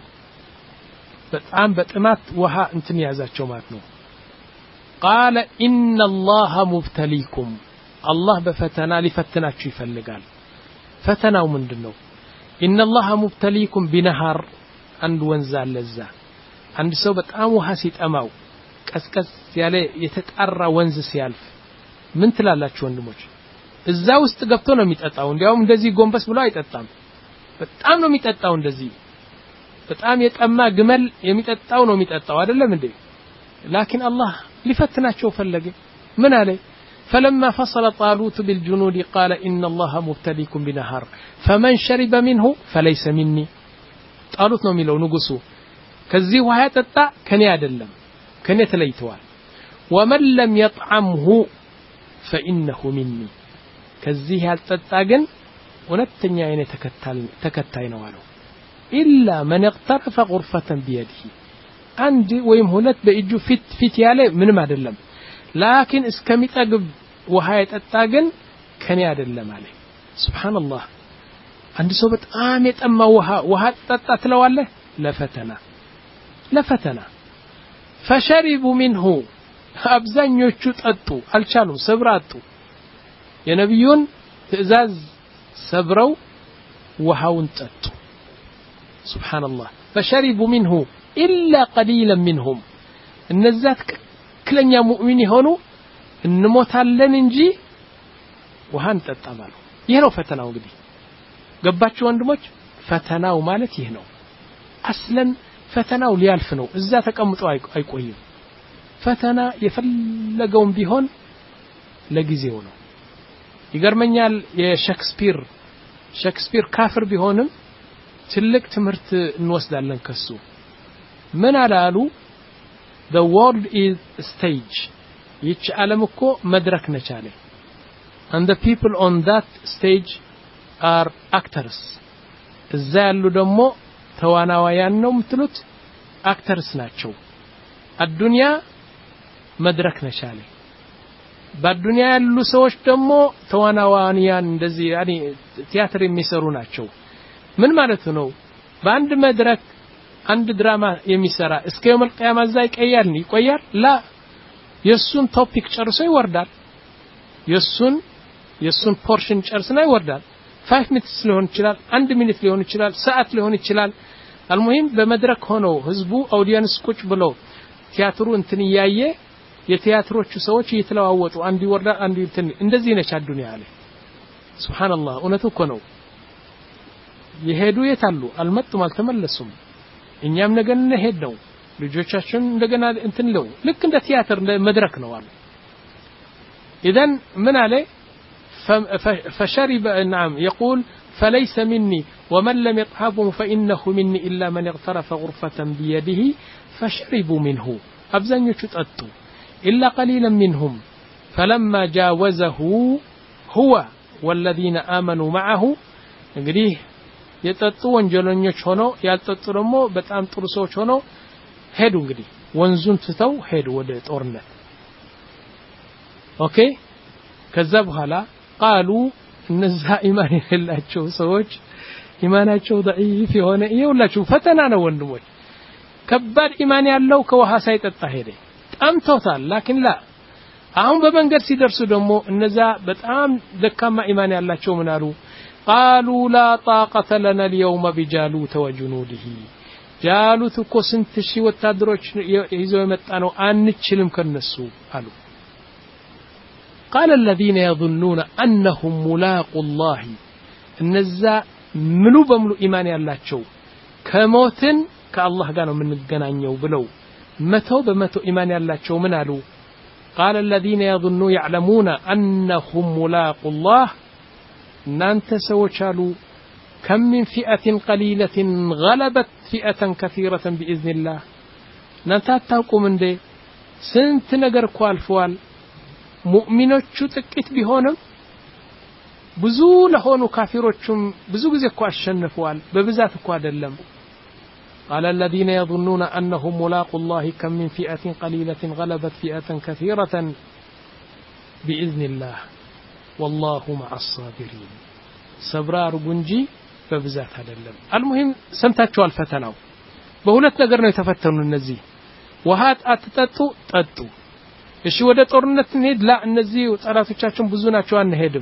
በጣም በጥማት ውሃ እንትን ያዛቸው ማለት ነው قال ان الله مبتليكم الله በፈተና ሊፈትናችሁ ይፈልጋል ፈተናው ምንድነው ان الله مبتليكم بنهر አንድ ወንዝ አለዛ አንድ ሰው በጣም ውሃ ሲጠማው ቀስቀስ ያለ የተጣራ ወንዝ ሲያልፍ ምን ትላላችሁ ወንድሞች እዛ ውስጥ ገብቶ ነው የሚጠጣው እንዲያውም እንደዚህ ጎንበስ ብሎ አይጠጣም በጣም ነው የሚጠጣው እንደዚህ በጣም የጠማ ግመል የሚጠጣው ነው የሚጠጣው አይደለም እንዴ لكن الله ሊፈትናቸው ፈለገ ምን አለ فلما فصل طالوت بالجنود قال ان الله مبتليكم بنهر فمن شرب منه فليس مني طالوت ነው የሚለው ንጉሱ ከዚህ ውሃ ያጠጣ ከኔ አይደለም ከኔ ተለይቷል ومن لم يطعمه فانه مني ከዚህ ያልጠጣ ግን ወነተኛ አይነ ተከታል ተከታይ ነው አለው الا من اقترف غرفه بيده አንድ ወይም ሁለት በእጁ ፊት ፊት ያለ ምንም አይደለም لكن እስከሚጠግብ ውሃ ያጠጣ ግን ከኔ አይደለም አለ ሱብሃንአላህ አንድ ሰው በጣም የጠማ ውሃ ውሃ ጠጣ ትለዋለህ ለፈተና ለፈተና فشربوا منه አብዛኞቹ ጠጡ አልቻሉም ሰብራጡ የነብዩን ትእዛዝ ሰብረው ውሃውን ጠጡ ሱብሃንአላህ فشربوا منه الا قليلا منهم እነዛት ክለኛ ሙእሚን ይሆኑ እንሞታለን እንጂ ውሃን ጠጣማሉ ይሄ ነው ፈተናው እንግዲህ ገባችሁ ወንድሞች ፈተናው ማለት ይሄ ነው አስለን ፈተናው ሊያልፍ ነው እዛ ተቀምጦ አይቆይም ፈተና የፈለገውን ቢሆን ለጊዜው ነው ይገርመኛል የሼክስፒር ሼክስፒር ካፍር ቢሆንም ትልቅ ትምህርት እንወስዳለን ከሱ ምን አላሉ the world is a stage ይች ዓለም እኮ መድረክ ነች አለ and the people on that stage are actors እዛ ያሉ ደግሞ ተዋናዋያን ነው ምትሉት actors ናቸው አዱንያ መድረክ ነች አለ በአዱንያ ያሉ ሰዎች ደግሞ ተዋናዋያን እንደዚህ ያኒ ቲያትር የሚሰሩ ናቸው ምን ማለት ነው በአንድ መድረክ አንድ ድራማ የሚሰራ እስከ የውም القيامه ዛይ ቀያል ይቆያል ላ የሱን ቶፒክ ጨርሶ ይወርዳል የሱን የሱን ፖርሽን ጨርስና ይወርዳል five minutes ሊሆን ይችላል አንድ ሚኒት ሊሆን ይችላል ሰዓት ሊሆን ይችላል አልሙሂም በመድረክ ሆኖ ህዝቡ አውዲየንስ ቁጭ ብሎ ቲያትሩ እንትን ያየ የቲያትሮቹ ሰዎች እየተለዋወጡ አንድ ይወርዳል አንድ እንትን እንደዚህ ነች አዱንያ አለ ሱብሃንአላህ እውነቱ እኮ ነው የሄዱ የታሉ አልመጡም አልተመለሱም እኛም ነገ እንሄድ ነው ልጆቻችን እንደገና እንትን ነው ልክ እንደ ቲያትር እንደ መድረክ ነው አለ اذا من عليه فشرب نعم يقول فليس مني ومن لم يطعمه فانه مني الا من اغترف غرفه بيده فشربوا منه ابزنيو ጠጡ الا قليلا منهم فلما جاوزه هو والذين امنوا معه እንግዲህ የጠጡ ወንጀለኞች ሆኖ ያልጠጡ ደግሞ በጣም ጥሩ ሰዎች ሆኖ ሄዱ እንግዲህ ወንዙን ትተው ሄዱ ወደ ጦርነት ኦኬ ከዛ በኋላ قالوا እነዛ ኢማን የሌላቸው ሰዎች ኢማናቸው ضعيف የሆነ ይኸውላችሁ ፈተና ነው ወንድሞች ከባድ ኢማን ያለው ከውሃ ሳይጠጣ ሄደ ጣምቶታል لكن لا አሁን በመንገድ ሲደርሱ ደግሞ እነዛ በጣም ደካማ ኢማን ያላቸው ምን አሉ قالوا لا طاقة لنا اليوم بجالوت وجنوده جالوت እኮ ስንት ሺህ ወታደሮች ይዘው የመጣ ነው አንችልም ከነሱ አሉ قال الذين يظنون انهم ملاقو الله እነዛ ሙሉ በሙሉ ኢማን ያላቸው ከሞትን ከአላህ ጋር ነው የምንገናኘው ብለው መቶ በመቶ ኢማን ያላቸው ምን አሉ قال الذين يظنون يعلمون أنهم ملاقوا الله نانت سوچالو كم من فئة قليلة غلبت فئة كثيرة بإذن الله نانت تاوقوا من دي سنت نجر كوالفوال مؤمنوچو ጥቂት ቢሆንም ብዙ ለሆኑ ካፊሮቹም ብዙ ጊዜ እኮ አሸንፈዋል በብዛት እኮ አይደለም قال الذين يظنون أنهم ملاقوا الله كم من فئة قليلة غلبت فئة كثيرة بإذن الله والله مع الصابرين صبرار ጉንጂ በብዛት አይደለም المهم ሰምታችሁ አልፈተናው በሁለት ነገር ነው የተፈተኑ እነዚህ ወሃት አትጠጡ ጠጡ እሺ ወደ ጦርነት እንሄድ ላ እነዚህ ጠላቶቻችን ብዙ ናቸው አንሄድም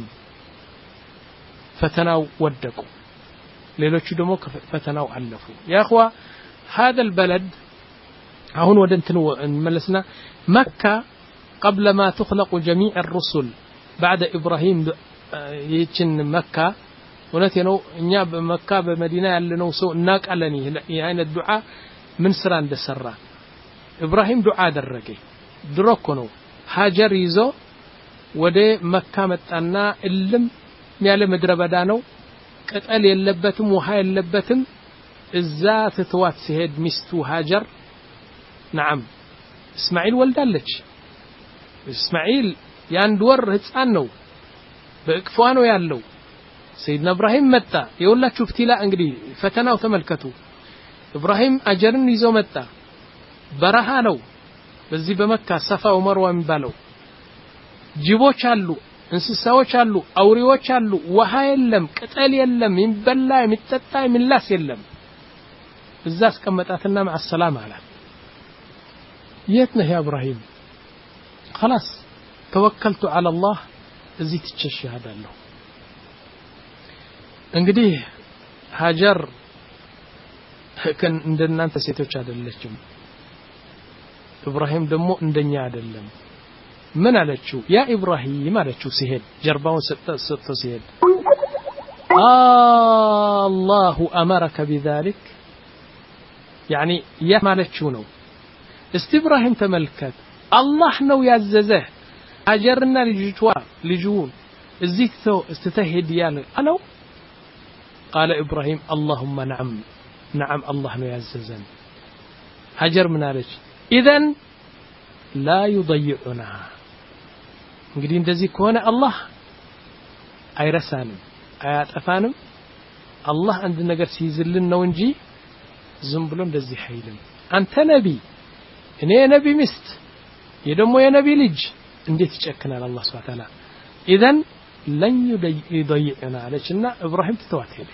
ፈተናው ወደቁ ሌሎቹ ደግሞ ፈተናው አለፉ ያ اخوا هذا البلد አሁን ወደ እንትን እንመለስና مكة قبل ما تخلق جميع الرسل بعد ابراهيم ይችን مكة ወለቴ ነው እኛ በመካ በመዲና ያለነው ሰው እናቃለን ይሄ አይነት ዱዓ ምን ስራ እንደሰራ ኢብራሂም ዱዓ አደረገ ድሮኮ ነው ሀጀር ይዞ ወደ መካ መጣና እልም ያለ ምድረ በዳ ነው ቅጠል የለበትም ውሃ የለበትም እዛ ትተዋት ሲሄድ ሚስቱ ሀጀር نعم እስማኤል ወልዳለች እስማኤል ያንድ ወር ህፃን ነው በእቅፏ ነው ያለው سيدنا إبراهيم መጣ የወላችሁ ፍቲላ እንግዲህ ፈተናው ተመልከቱ ኢብራሂም አጀርን ይዞ መጣ በረሃ ነው በዚህ በመካ ሰፋ ወመርዋ የሚባለው ጅቦች አሉ እንስሳዎች አሉ አውሪዎች አሉ ውሃ የለም ቅጠል የለም የሚበላ የሚጠጣ የሚላስ የለም እዛ አስቀመጣትና مع السلامه አለ የት ነህ ያ ኢብራሂም خلاص توكلت على الله እዚህ ትቸሻዳለሁ እንግዲህ ሀጀር ከን እንደናንተ ሴቶች አይደለችም ኢብራሂም ደግሞ እንደኛ አይደለም ምን አለችው ያ ኢብራሂም አለችው ሲሄድ ጀርባውን ሰጥቶ ሲሄድ الله أمرك بذلك يعني يا مالتشو ነው እስቲ ኢብራሂም ተመልከት አላህ ነው ያዘዘህ ሀጀርና ልጅቷ ልጁን እዚህ ተው እስተተሄድ ያለ አለው قال إبراهيم اللهم نعم نعم الله ነው ያዘዘን ሀጀር ምን አለች إذن لا يضيعنا እንግዲህ እንደዚህ ከሆነ አላህ አይረሳንም አያጠፋንም አላህ አንድ ነገር ሲይዝልን ነው እንጂ ዝም ብሎ እንደዚህ አይልም አንተ ነቢ እኔ ነቢ ሚስት የደሞ የነቢ ልጅ እንዴት ይጨክናል አላህ Subhanahu Wa Ta'ala إذن لن يضيعنا علينا إبراهيم تتوات ሄደ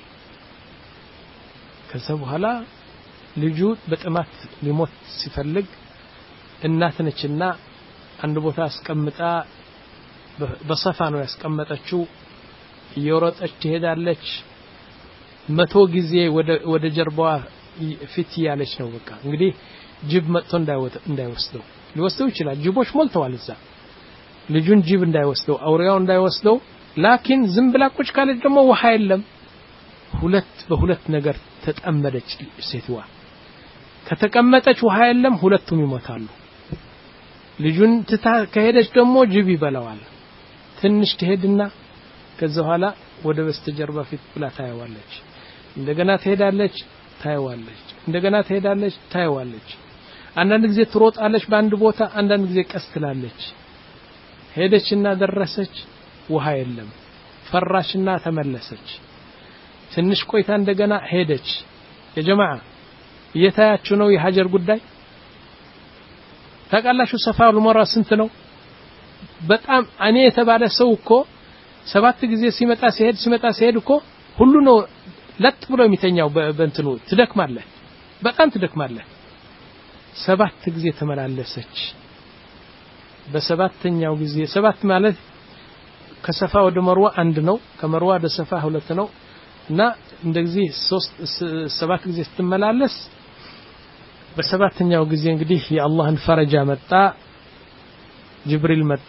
ከዛ በኋላ ልጁ በጥማት ሊሞት ሲፈልግ እናት ነችና አንድ ቦታ አስቀምጣ በሰፋ ነው ያስቀመጠችው እየሮጠች ትሄዳለች መቶ ጊዜ ወደ ወደ ጀርባዋ ፊት ያለች ነው በቃ እንግዲህ ጅብ መጥቶ እንዳይወጣ እንዳይወስደው ሊወስደው ይችላል ጅቦች ሞልተዋል እዛ ልጁን ጅብ እንዳይወስደው አውሪያው እንዳይወስደው ላኪን ዝም ብላ ቁጭ ካለች ደግሞ ውሃ የለም ሁለት በሁለት ነገር ተጠመደች ሴትዋ ከተቀመጠች ውሃ የለም ሁለቱም ይሞታሉ ልጁን ትታ ከሄደች ደግሞ ጅብ ይበላዋል ትንሽ ትሄድና ከዛ በኋላ ወደ በስተጀርባ ፊት ብላ ታየዋለች እንደገና ትሄዳለች ታየዋለች እንደገና ትሄዳለች ታየዋለች አንዳንድ ጊዜ ትሮጣለች በአንድ ቦታ አንዳንድ ጊዜ ቀስ ትላለች ሄደችና ደረሰች ውሃ የለም ፈራሽና ተመለሰች ትንሽ ቆይታ እንደገና ሄደች የጀማዓ እየታያችሁ ነው የሀጀር ጉዳይ ታቃላችሁ ሰፋው ለመራ ስንት ነው በጣም እኔ የተባለ ሰው እኮ ሰባት ጊዜ ሲመጣ ሲሄድ ሲመጣ ሲሄድ እኮ ሁሉ ነው ለጥ ብሎ የሚተኛው በእንትኑ ትደክማለህ በጣም ትደክማለህ ሰባት ጊዜ ተመላለሰች በሰባተኛው ጊዜ ሰባት ማለት ከሰፋ ወደ መርዋ አንድ ነው ከመርዋ ወደ ሰፋ ሁለት ነው እና እንደዚህ ሶስት ሰባት ጊዜ ስትመላለስ በሰባተኛው ጊዜ እንግዲህ የአላህን ፈረጃ መጣ ጅብሪል መጣ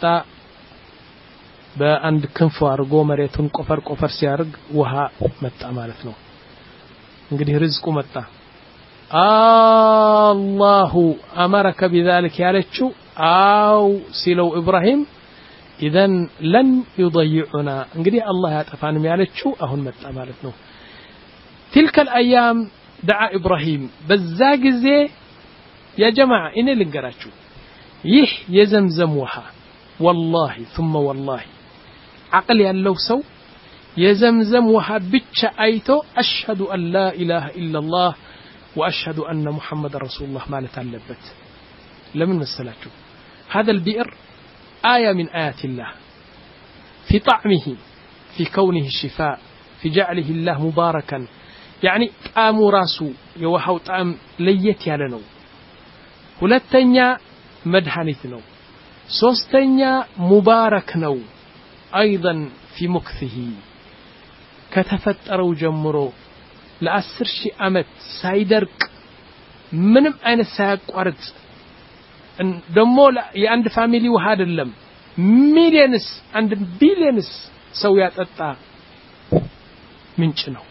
በአንድ ክንፍ አርጎ መሬቱን ቆፈር ቆፈር ሲያርግ ውሃ መጣ ማለት ነው እንግዲህ ርዝቁ መጣ አላሁ አመረከ بذلك ያለችው አው ሲለው ኢብራሂም ኢዘን ለን ይضيعنا እንግዲህ አላህ ያጠፋንም ያለችው አሁን መጣ ማለት ነው تلك الايام دعا ابراهيم በዛ ጊዜ يا جماعه እኔ ልንገራችሁ ይህ የዘምዘም ውሃ والله ثم والله عقل ያለው ሰው የዘምዘም ውሃ ብቻ አይቶ አሽهد ان لا اله الا الله واشهد ان محمد رسول الله ማለት አለበት ለምን መሰላችሁ هذا البئر آية من آيات الله في طعمه في كونه الشفاء في جعله الله مباركا يعني طعم راسو يوحو طعم ليت ያለ ነው ሁለተኛ መድኃኒት ነው ሶስተኛ ሙባረክ ነው ايضا في مكثه ከተፈጠረው ጀምሮ ለአስር ሺህ ዓመት ሳይደርቅ ምንም አይነት ሳያቋርጥ ደሞ የአንድ ፋሚሊ ውሃ አይደለም ሚሊየንስ አንድ ቢሊየንስ ሰው ያጠጣ ምንጭ ነው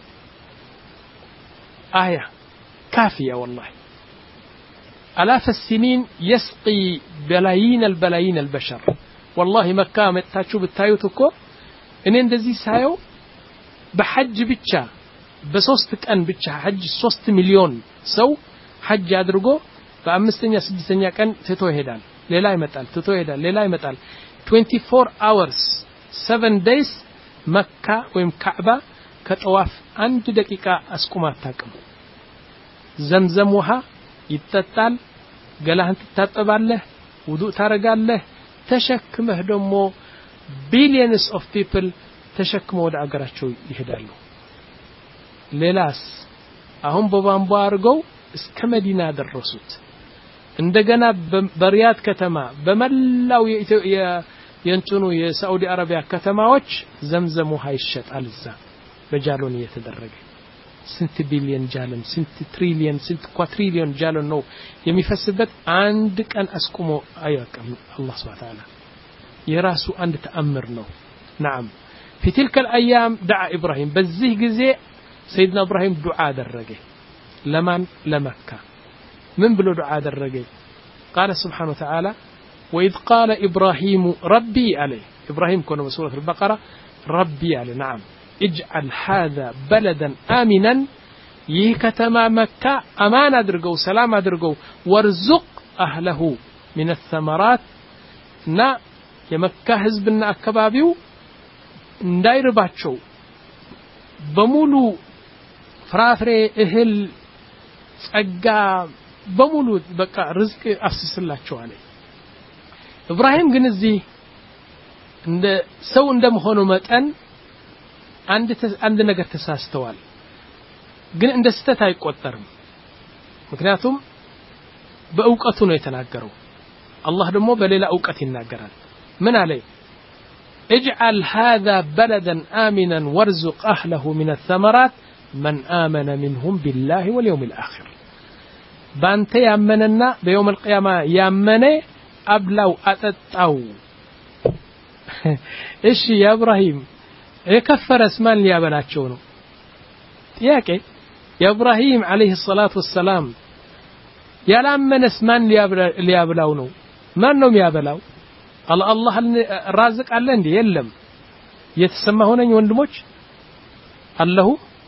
አያ ካፊያ والله آلاف السنين يسقي بلايين البلايين البشر والله مكة መጣችሁ ብታዩት እኮ እኔ እንደዚህ ሳየው በሐጅ ብቻ በሶስት ቀን ብቻ ሐጅ ሶስት ሚሊዮን ሰው ሐጅ አድርጎ በአምስተኛ ስድስተኛ ቀን ትቶ ይሄዳል ሌላ ይመጣል ትቶ ይሄዳል ሌላ ይመጣል twenty-four hours seven days መካ ወይም ካዕባ ከጠዋፍ አንድ ደቂቃ አስቁማ አታውቅም ዘምዘም ውሃ ይጠጣል ገላህን ትታጠባለህ ውዱእ ታረጋለህ ተሸክመህ ደሞ billions of people ተሸክመው ወደ አገራቸው ይሄዳሉ ሌላስ አሁን በባንቧ አርገው እስከ መዲና ደረሱት እንደገና በሪያድ ከተማ በመላው የእንትኑ የሳዑዲ አረቢያ ከተማዎች ዘምዘም ውሃ ይሸጣል እዛ በጃሎን እየተደረገ ስንት ቢሊዮን ጃለን ስንት ትሪሊዮን ስንት ኳትሪሊዮን ጃለን ነው የሚፈስበት አንድ ቀን አስቆሞ አያቀም አላህ Subhanahu Wa Ta'ala የራሱ አንድ ተአምር ነው نعم في تلك الايام دعا ابراهيم በዚህ ጊዜ سيدنا ابراهيم ዱዓ አደረገ ለማን ለመካ من بلو دعاء درجي قال سبحانه وتعالى وإذ قال إبراهيم ربي عليه إبراهيم كنا بسورة البقرة ربي عليه نعم اجعل هذا بلدا آمنا يكتما مكة أمان أدرقوا سلام أدرقوا وارزق أهله من الثمرات نا يمكة حزبنا أكبابيو نداير باتشو بمولو فرافري اهل ጸጋ በሙሉ በቃ ርዝቅ አፍስስላቸው አለ ኢብራሂም ግን እዚህ እንደ ሰው እንደመሆኑ መጠን አንድ አንድ ነገር ተሳስተዋል ግን እንደ ስተት አይቆጠርም ምክንያቱም በእውቀቱ ነው የተናገረው አላህ ደግሞ በሌላ እውቀት ይናገራል ምን አለ اجعل هذا بلدا آمنا وارزق أهله من الثمرات من آمن منهم بالله واليوم الآخر بانت يامننا بيوم القيامة يامنه أبلو أتتاو إيش يا إبراهيم يكفر اسمان ليابلاتشونه ياكي يا إبراهيم عليه الصلاة والسلام يا لامن اسمان ليابلاونه ما أنهم يابلاو الله الله الرازق على عندي يلم يتسمى هنا يوندموش الله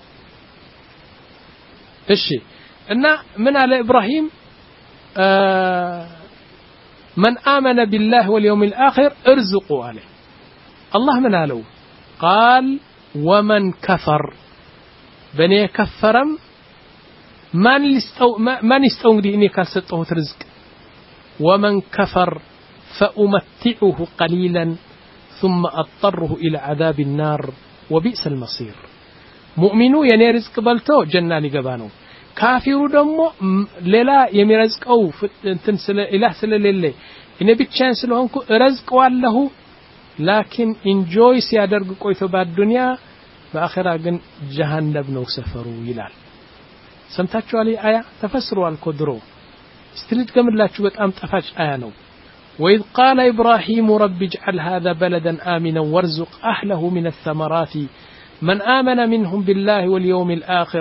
إيش إن من على إبراهيم آه من آمن بالله واليوم الآخر ارزقوا عليه الله من علو قال ومن كفر بني كفرم من يستو من يستوعد إني كسرته رزق ومن كفر فأمتعه قليلا ثم أضطره إلى عذاب النار وبئس المصير مؤمنو يعني رزق بلتو جنة لجبانو كافرو دمو للا يمرزقو انتن سل إله سل لله إن بتشان سلهمكو رزق والله لكن enjoy سيادرق قويثو بعد الدنيا بآخرة جن جهنم نو سفروا يلال سمتاتشو علي آية تفسروا الكودرو استريد كمل لا تشوت أم تفاش آية نو وإذ قال إبراهيم رب اجعل هذا بلدا آمنا وارزق أهله من الثمرات من آمن منهم بالله واليوم الآخر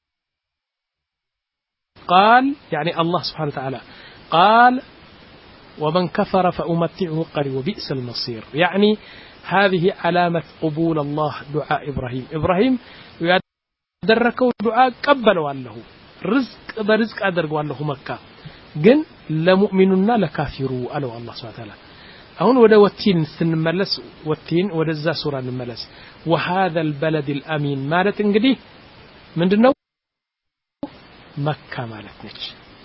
قال يعني الله سبحانه وتعالى قال ومن كفر فأمتعه قليلا وبئس المصير يعني هذه علامة قبول الله دعاء إبراهيم إبراهيم يدركوا دعاء قبلوا له رزق برزق أدرقوا له مكة جن لمؤمنون لكافروا قالوا الله سبحانه وتعالى هون ودا وتين سنملس وتين ودا ذا سورة نملس وهذا البلد الأمين مالت انجدي من دنو مكة مالت نج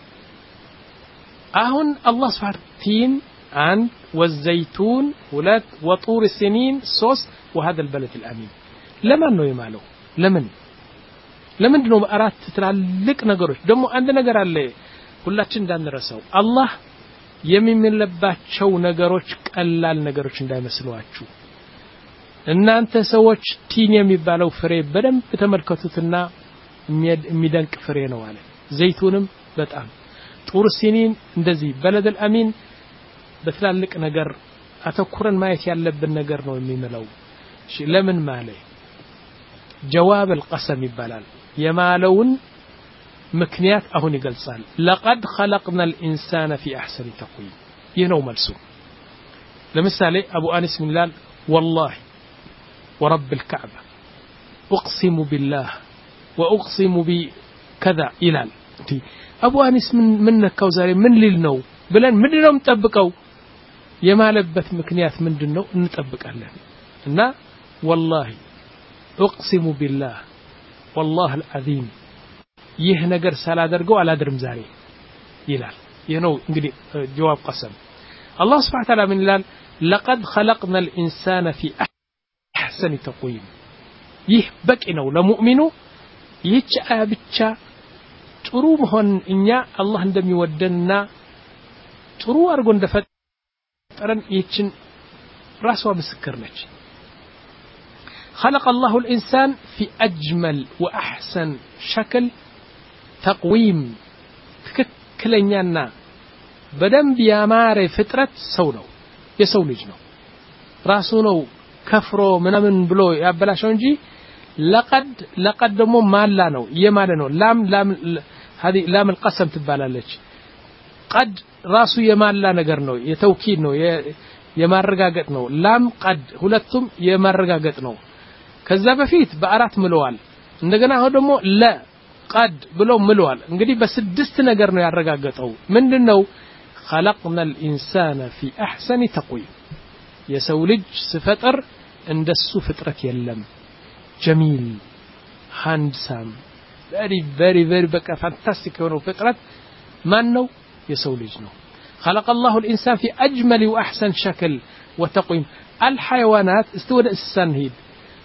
أهون الله سبحانه تين عن والزيتون ولات وطور السنين صوص وهذا البلد الأمين لمن نو يمالو لمن لمن دنو أرات تتعلق نجروش دمو عند نجر اللي كلاتشن دان رسوا الله የሚመለባቸው ነገሮች ቀላል ነገሮች እንዳይመስሏችሁ እናንተ ሰዎች ቲን የሚባለው ፍሬ በደንብ ተመልከቱትና የሚደንቅ ፍሬ ነው አለ ዘይቱንም በጣም ጡር ሲኒን እንደዚህ በለድ الأمين በትላልቅ ነገር አተኩረን ማየት ያለብን ነገር ነው የሚመለው እሺ ለምን ማለት جواب القسم ይባላል የማለውን ምክንያት አሁን ይገልጻል لقد خلقنا الانسان في احسن تقويم ይነው መልሱ ለምሳሌ አቡ አኒስ ምን ይላል والله ورب الكعبة اقسم بالله واقسم بكذا ይላል አቡ አኒስ ምን ምን ነካው ዛሬ ምን ሊል ነው ብለን ምንድነው እንጠብቀው የማለበት ምክንያት ምንድነው እንጠብቃለን እና والله اقسم بالله والله العظيم ይህ ነገር ሳላደርገው አላድርም ዛሬ ይላል ይህ ነው እንግዲህ ጀዋብ ቀሰም አላህ Subhanahu Wa Ta'ala ምን ይላል لقد خلقنا الانسان في احسن تقويم ይህ በቂ ነው ለሙእሚኑ ይህች አያ ብቻ ጥሩ መሆን እኛ አላህ እንደሚወደንና ጥሩ አድርጎ እንደፈጠረን ይህችን ራስዋ ምስክር ነች خلق الله الانسان في اجمل واحسن شكل تقويم ትክክለኛና በደንብ ያማረ ፍጥረት ሰው ነው የሰው ልጅ ነው ራሱ ነው ከፍሮ ምናምን ብሎ ያበላሸው እንጂ لقد لقد ደሞ ማላ ነው የማለ ነው ላም ላም هذه لام القسم ትባላለች قد ራሱ የማላ ነገር ነው የተውኪድ ነው የማረጋገጥ ነው ላም قد ሁለቱም የማረጋገጥ ነው ከዛ በፊት በአራት ምለዋል እንደገና አሁን ደግሞ ለ قد ብሎ ምለዋል እንግዲህ በስድስት ነገር ነው ያረጋገጠው ምንድነው خلقنا الانسان في احسن تقويم የሰው ልጅ ሲፈጠር እንደሱ ፍጥረት የለም جميل handsome very very very በቃ fantastic የሆነው ፍጥረት ማን ነው የሰው ልጅ ነው خلق الله الانسان في اجمل واحسن شكل وتقويم الحيوانات استوى الانسان هيد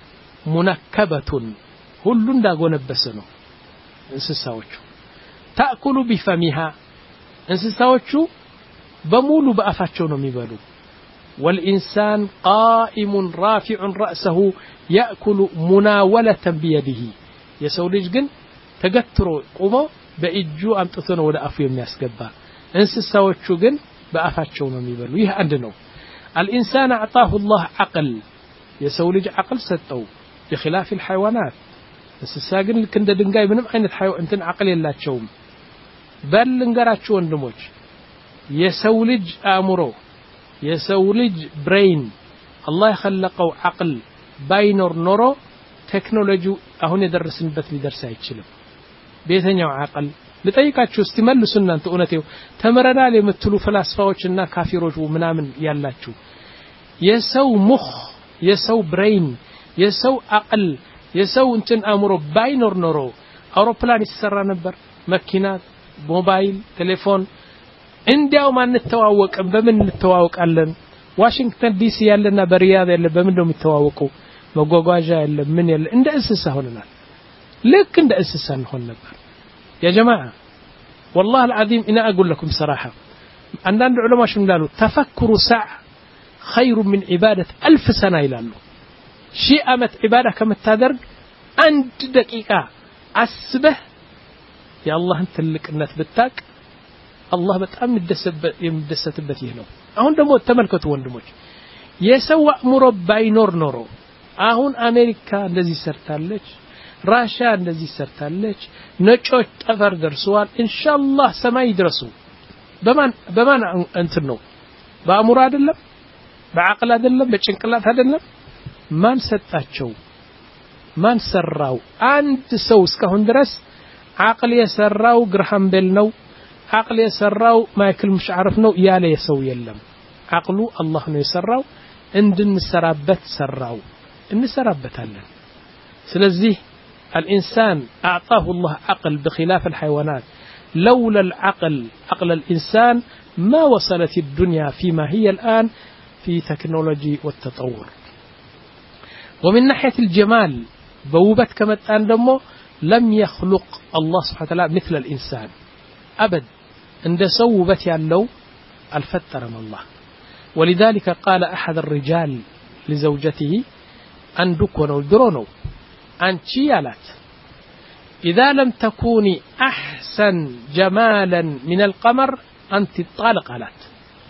منكبة ሁሉ እንዳጎነበሰ ነው እንስሳዎቹ تأكل بفمها እንስሳዎቹ በሙሉ በአፋቸው ነው የሚበሉ والإنسان قائم رافع رأسه يأكل مناولة بيده የሰው ልጅ ግን ተገትሮ ቆሞ በእጁ አምጥቶ ነው ወደ አፉ የሚያስገባ እንስሳዎቹ ግን በአፋቸው ነው የሚበሉ ይህ አንድ ነው الإنسان أعطاه الله عقل የሰው ልጅ عقل ሰጠው بخلاف الحيوانات እንስሳ ግን ልክ እንደ ድንጋይ ምንም አይነት حيوان እንትን عقل የላቸውም በል እንገራችሁ ወንድሞች የሰው ልጅ አእምሮ የሰው ልጅ ብሬን አላህ خلقው عقل ባይኖር ኖሮ ቴክኖሎጂው አሁን የደረስንበት ሊደርስ አይችልም በየትኛው عقل ልጠይቃችሁ እስቲ መልሱ እናንተ እውነቴው ተመረናል የምትሉ ፍልስፋዎችና ካፊሮች ምናምን ያላችሁ የሰው ሙኽ የሰው ብሬን የሰው عقل የሰው እንትን አእምሮ ባይኖር ኖሮ አውሮፕላን ይሰራ ነበር መኪና ሞባይል ቴሌፎን እንዲያው ማን ተዋወቀን በምን እንተዋወቃለን ዋሽንግተን ዲሲ ያለና በሪያድ ያለ በምን ነው የሚተዋወቀው መጓጓዣ ያለ ምን ያለ እንደ እንስሳ ሆነናል ልክ እንደ እንስሳ እንሆን ነበር يا جماعه والله العظيم انا اقول لكم صراحه عندنا علماء شنو قالوا تفكر ساعه خير من عباده ألف سنه ይላሉ ሺህ አመት ኢባዳ ከመታደርግ አንድ ደቂቃ አስበህ የአላህን ትልቅነት ብታቅ አላህ በጣም ይደሰበት የሚደሰትበት ይህ ነው አሁን ደግሞ ተመልከቱ ወንድሞች የሰው አእምሮ ባይኖር ኖሮ አሁን አሜሪካ እንደዚህ ሰርታለች ራሺያ እንደዚህ ሰርታለች ነጮች ጠፈር ደርሰዋል ኢንሻአላህ ሰማይ ይድረሱ በማን በማን እንትን ነው በአእምሮ አይደለም بعقل አይደለም በጭንቅላት አይደለም ማን ሰጣቸው ማን ሰራው አንድ ሰው እስካሁን ድረስ عقل የሰራው ግርሃም ቤል ነው عقل የሰራው ማይክል ሙሽዓረፍ ነው ያለ የሰው የለም عقሉ አላህ ነው የሰራው እንድንሰራበት ሰራው እንሰራበታለን ስለዚህ الإنسان أعطاه الله عقل بخلاف الحيوانات لولا العقل عقل الإنسان ما وصلت الدنيا فيما هي الآن في تكنولوجي والتطور ومن ناحية الجمال بوبت كما تندمو لم يخلق الله سبحانه وتعالى مثل الإنسان أبد عند سوبت يالو الفتر من الله ولذلك قال أحد الرجال لزوجته أندك ونودرونو أنتي يالات إذا لم تكوني أحسن جمالا من القمر أنت الطالق علات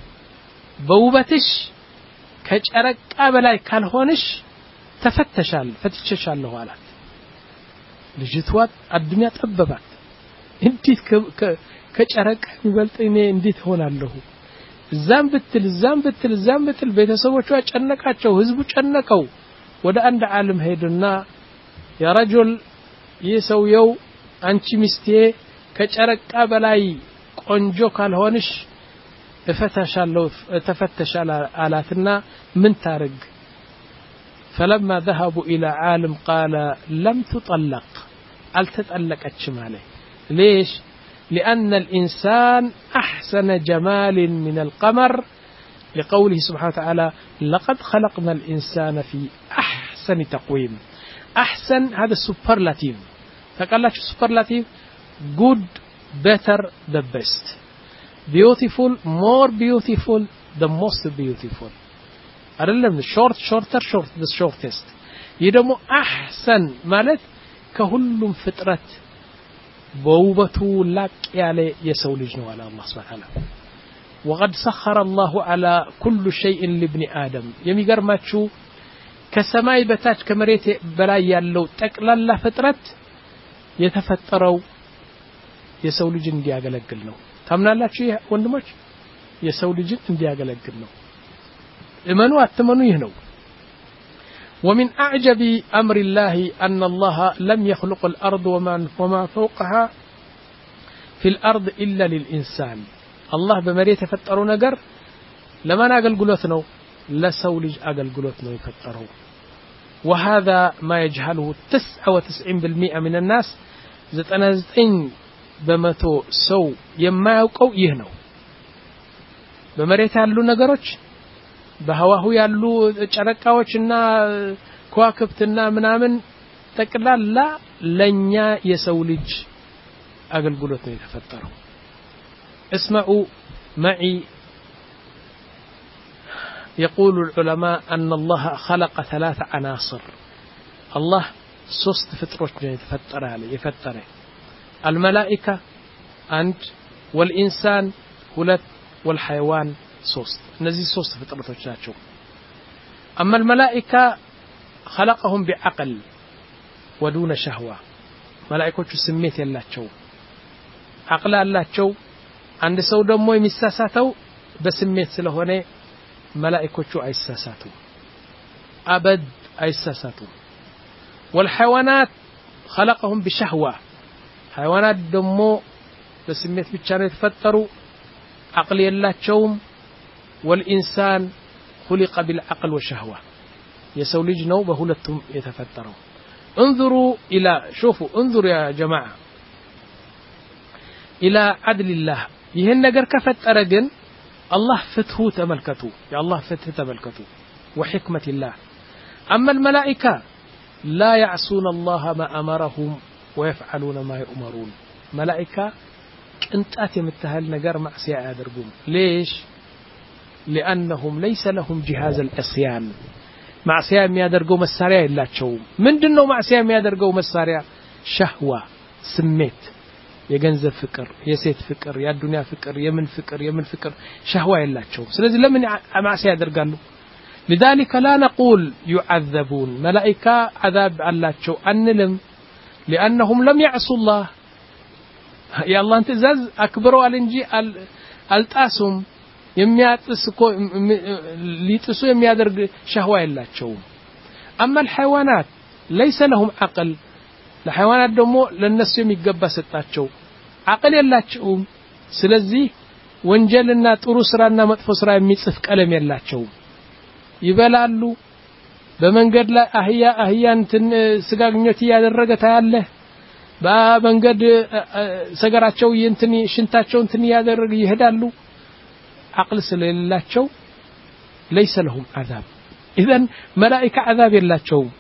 بوبتش كجرك أبلاي كان هونش تفتشال فتششال له علات لجتوات الدنيا تببات انتيت كجرك يبلطيني انتيت هون له الزام بتل الزام بتل الزام بتل ቤተሰቦቿ ጨነቃቸው ህዝቡ ጨነቀው ወደ አንድ ዓለም ሄድና ያ ረጁል ይሰውየው አንቺ ሚስቴ ከጨረቃ በላይ ቆንጆ ካልሆንሽ እፈታሻለሁ ተፈተሻለ አላትና ምን ታርግ فلما ذهبوا الى عالم قال لم تطلق التطلقتش ماله ليش لأن الإنسان أحسن جمال من القمر لقوله سبحانه وتعالى لقد خلقنا الإنسان في أحسن تقويم أحسن هذا superlative فقال لك superlative good better the best beautiful more beautiful the most beautiful አይደለም short shorter short the shortest ይደሞ أحسن ማለት ከሁሉም ፍጥረት በውበቱ ላቅ ያለ የሰው ልጅ ነው አለ አላህ Subhanahu Wa Ta'ala وقد سخر الله على كل شيء لابن آدم የሚገርማችሁ ከሰማይ በታች ከመሬት በላይ ያለው ጠቅላላ ፍጥረት የተፈጠረው የሰው ልጅ እንዲያገለግል ነው ታምናላችሁ ወንድሞች የሰው ልጅ እንዲያገለግል ነው እመኑ አትመኑ ይህ ነው ومن أعجب أمر الله أن الله لم يخلق الأرض وما, وما فوقها في الأرض إلا للإنسان الله بمريت فتروا نجر لما نقل قلوتنا لا سولج أقل قلوتنا يفتروا وهذا ما يجهله تسعة وتسعين بالمئة من الناس زت أنا زتين بمتو سو يما يوقو يهنو بمريت هالو نجروش በህዋሁ ያሉ ጨረቃዎችና ከዋክብትና ምናምን ተቀላላ ለኛ የሰው ልጅ አገልግሎት ነው የተፈጠረው اسمعوا معي يقول العلماء أن الله خلق ثلاث عناصر الله ሶስት ፍጥሮች ነው የተፈጠረ ያለ የፈጠረ الملائكة አንድ والإنسان ሁለት والحيوان ሶስት እነዚህ ሶስት ፍጥረቶች ናቸው اما الملائكه خلقهم بعقل ودون شهوه መላእክቶቹ ስሜት የላቸው አቅል አላቸው አንድ ሰው ደግሞ የሚሳሳተው በስሜት ስለሆነ መላእክቶቹ አይሳሳቱ አበድ አይሳሳቱ والحيوانات خلقهم بشهوه حيوانات ደግሞ በስሜት ብቻ ነው የተፈጠሩ አቅል የላቸውም والإنسان خلق بالعقل والشهوة يسوي لجنو بهولتهم يتفتروا انظروا إلى شوفوا انظروا يا جماعة إلى عدل الله يهن نجر كفتر جن الله فتحه تملكته يا الله فتحه تملكته وحكمة الله أما الملائكة لا يعصون الله ما أمرهم ويفعلون ما يؤمرون ملائكة انت أتي متهل نجر معصية أدربهم ليش لأنهم ليس لهم جهاز العصيان معصية የሚያደርገው መሳሪያ የላቸውም ምንድነው معصية የሚያደርገው መሳሪያ شهوة ስሜት የገንዘብ ፍቅር የሴት ፍቅር የዱንያ ፍቅር የምን ፍቅር የምን ፍቅር شهوة የላቸውም ስለዚህ ለምን معصية ያደርጋሉ لذلك لا نقول يعذبون ملائكة عذاب አላቸው አንልም لأنهم لم يعصوا الله يا الله ትእዛዝ አክብረዋል እንጂ አልጣሱም የሚያጥስ እኮ ሊጥሱ የሚያደርግ ሸህዋ የላቸውም اما الحيوانات ليس لهم عقل ለሐይዋናት ደግሞ ለነሱ የሚገባ ሰጣቸው عقل የላቸውም ስለዚህ ወንጀልና ጥሩ ስራና መጥፎ ስራ የሚጽፍ ቀለም የላቸውም ይበላሉ በመንገድ ላይ አህያ አህያን ስጋግኞት ያደረገ ታያለ በመንገድ ሰገራቸው እንትን ሽንታቸው እንትን ያደረገ ይሄዳሉ عقل ስለሌላቸው ليس لهم عذاب اذا ملائكه عذاب የላቸውም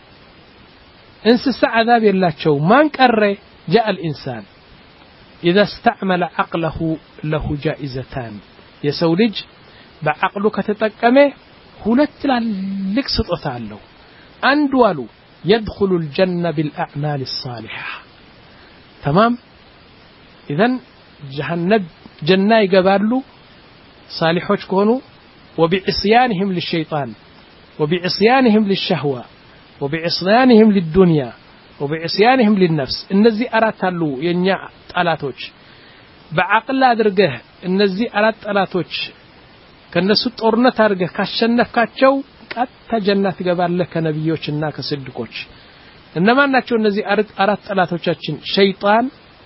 እንስሳ عذاب የላቸውም ማን ቀረ جاء الانسان اذا استعمل عقله له جائزتان የሰው ልጅ በአቅሉ ከተጠቀመ ሁለት ትላልቅ ስጦታ አለው አንዱ አሉ يدخل الجنة بالأعمال الصالحة تمام اذا جهنم جنة يقبالو صالحوش كونوا وبعصيانهم للشيطان وبعصيانهم للشهوة وبعصيانهم للدنيا وبعصيانهم للنفس النزي أراتلو ينيع طلاتوش بعقل أدرجه النزي أرات طلاتوش كنسو ጦርነት አድርገህ ካሸነፍካቸው ቀጥታ ጀነት ይገባል ከነብዮችና ከስድቆች እነማን ናቸው እነዚህ አራት ጠላቶቻችን ሸይጣን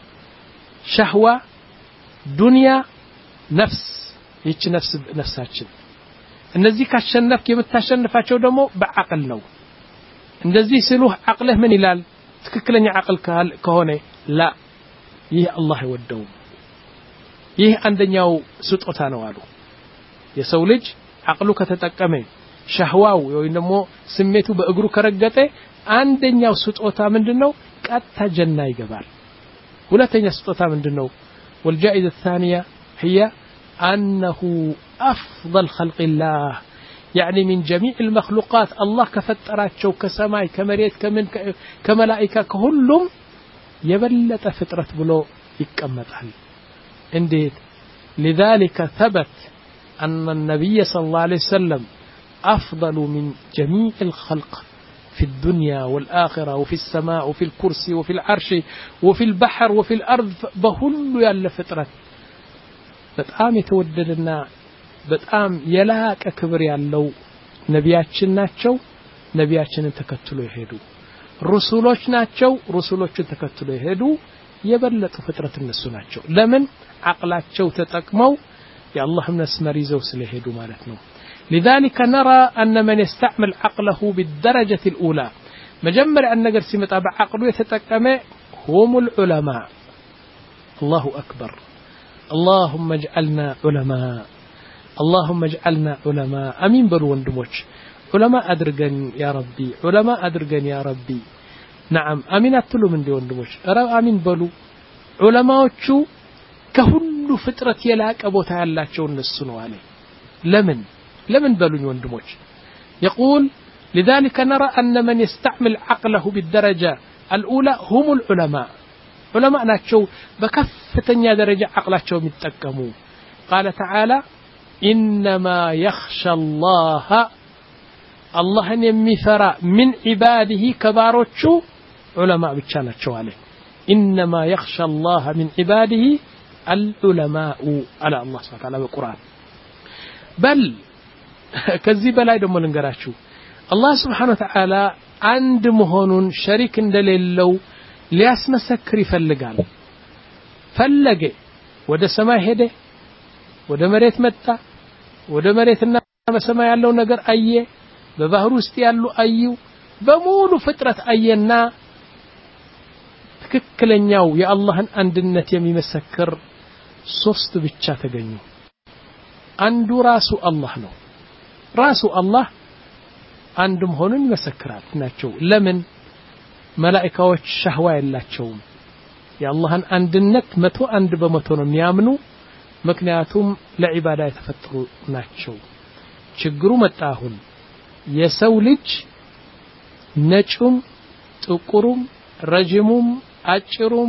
ሸህዋ ዱንያ ነፍስ ይች ነፍስ ነፍሳችን እነዚህ ካሸነፍክ የምታሸንፋቸው ደግሞ በአቅል ነው እንደዚህ ሲሉህ አቅልህ ምን ይላል ትክክለኛ አቅል ከሆነ ላ ይህ አላህ ይወደው ይህ አንደኛው ስጦታ ነው አሉ የሰው ልጅ አቅሉ ከተጠቀመ ሸህዋው ወይ ደግሞ ስሜቱ በእግሩ ከረገጠ አንደኛው ስጦታ ምንድነው ቀጥታ ጀና ይገባል ሁለተኛ ስጦታ ምንድነው والجائزة الثانية هي أنه أفضل خلق الله يعني من جميع المخلوقات الله كفتراتشو كسماء كمريت كمن كملائكة كلهم يبلت فطرة بلو يكمتها انديت لذلك ثبت أن النبي صلى الله عليه وسلم أفضل من جميع الخلق في الدنيا والآخرة وفي السماء وفي الكرسي وفي العرش وفي البحر وفي الأرض بهل يلا فطرة بتقام يتوددنا بتقام يلاك كبر يالو نبياتشن ناتشو نبياتشن تكتلو يهدو رسولوش ناتشو رسولوش تكتلو يهدو يبلت فطرة النسو ناتشو لمن عقلاتشو تتقمو يا الله من اسمريزو سليهدو مالتنا لذلك نرى أن من يستعمل عقله بالدرجة الأولى مجمر أن نقر سمتابع عقله يتتقمع هم العلماء الله أكبر اللهم اجعلنا علماء اللهم اجعلنا علماء أمين بلو وندموش علماء أدرقن يا ربي علماء أدرقن يا ربي نعم أمين أتلو من دي وندموش أمين بلو علماء شو كهل فترة يلاك أبو تعالى شو نسنو عليه لمن لمن بلون وندموش يقول لذلك نرى أن من يستعمل عقله بالدرجة الأولى هم العلماء علماء ناتشو بكفتنيا درجة عقلاتشو متكمو قال تعالى إنما يخشى الله الله يمثرى من عباده كباروتشو علماء بتشاناتشو عليه إنما يخشى الله من عباده العلماء على الله سبحانه وتعالى بالقرآن بل ከዚህ በላይ ደግሞ ልንገራችሁ አላህ Subhanahu Wa Ta'ala አንድ መሆኑን ሸሪክ እንደሌለው ሊያስመሰክር ይፈልጋል ፈለገ ወደ ሰማይ ሄደ ወደ መሬት መጣ ወደ መሬትና በሰማይ ያለው ነገር አየ በባህር ውስጥ ያሉ አዩ በሙሉ ፍጥረት አየና ትክክለኛው የአላህን አንድነት የሚመሰክር ሶስት ብቻ ተገኙ አንዱ ራሱ አላህ ነው ራሱ አላህ አንድ መሆኑን ይመሰክራል ናቸው ለምን መላእክቶች ሸህዋ የላቸውም የአላህን አንድነት መቶ አንድ በመቶ ነው የሚያምኑ ምክንያቱም ለዒባዳ የተፈጠሩ ናቸው ችግሩ መጣሁን የሰው ልጅ ነጩም ጥቁሩም ረጅሙም አጭሩም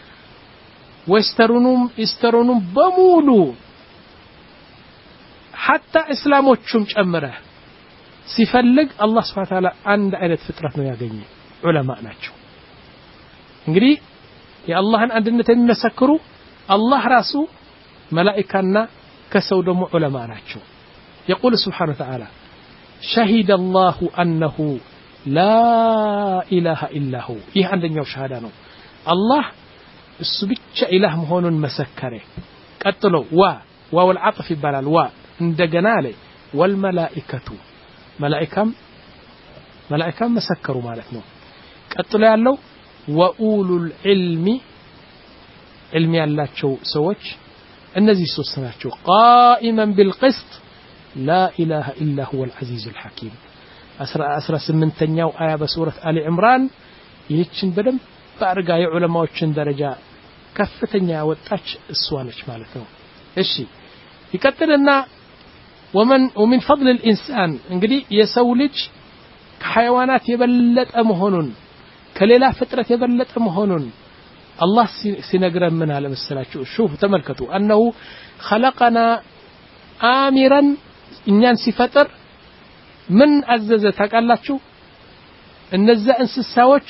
ወስተሩኑም ኢስተሩኑም በሙሉ حتى اسلامዎቹም ጨመረ ሲፈልግ አላህ Subhanahu Wa Ta'ala አንድ አይነት ፍጥረት ነው ያገኘ ዑለማ ናቸው እንግዲህ የአላህን አንድነት የሚመሰክሩ አላህ ራሱ መላእክትና ከሰው ደግሞ ዑለማ ናቸው يقول سبحانه وتعالى شهد الله أنه لا إله إلا هو ይህ አንደኛው ሸሃዳ ነው አላህ እሱ ብቻ ኢላህ መሆኑን መሰከረ ቀጥሎ ዋ ዋው العطف ይባላል ዋ እንደገና አለ والملائكة ملائكም ملائكም መሰከሩ ማለት ነው ቀጥሎ ያለው وأولو العلم علم ያላቸው ሰዎች እነዚህ ሶስት ናቸው قائما بالقسط لا إله إلا هو العزيز الحكيم أسرى سمنتنياو آية بسورة آل عمران ይህችን በደም ባርጋ የዑለማዎችን ደረጃ ከፍተኛ ወጣች እሷነች ማለት ነው እሺ ይቀጥልና ومن ومن فضل الإنسان እንግዲህ የሰው ልጅ ከሐይዋናት የበለጠ መሆኑን ከሌላ ፍጥረት የበለጠ መሆኑን الله سينغرم من على مسلاችሁ شوف ተመልከቱ انه خلقنا آمرا እኛን ሲፈጥር ምን አዘዘ ታውቃላችሁ እነዛ እንስሳዎች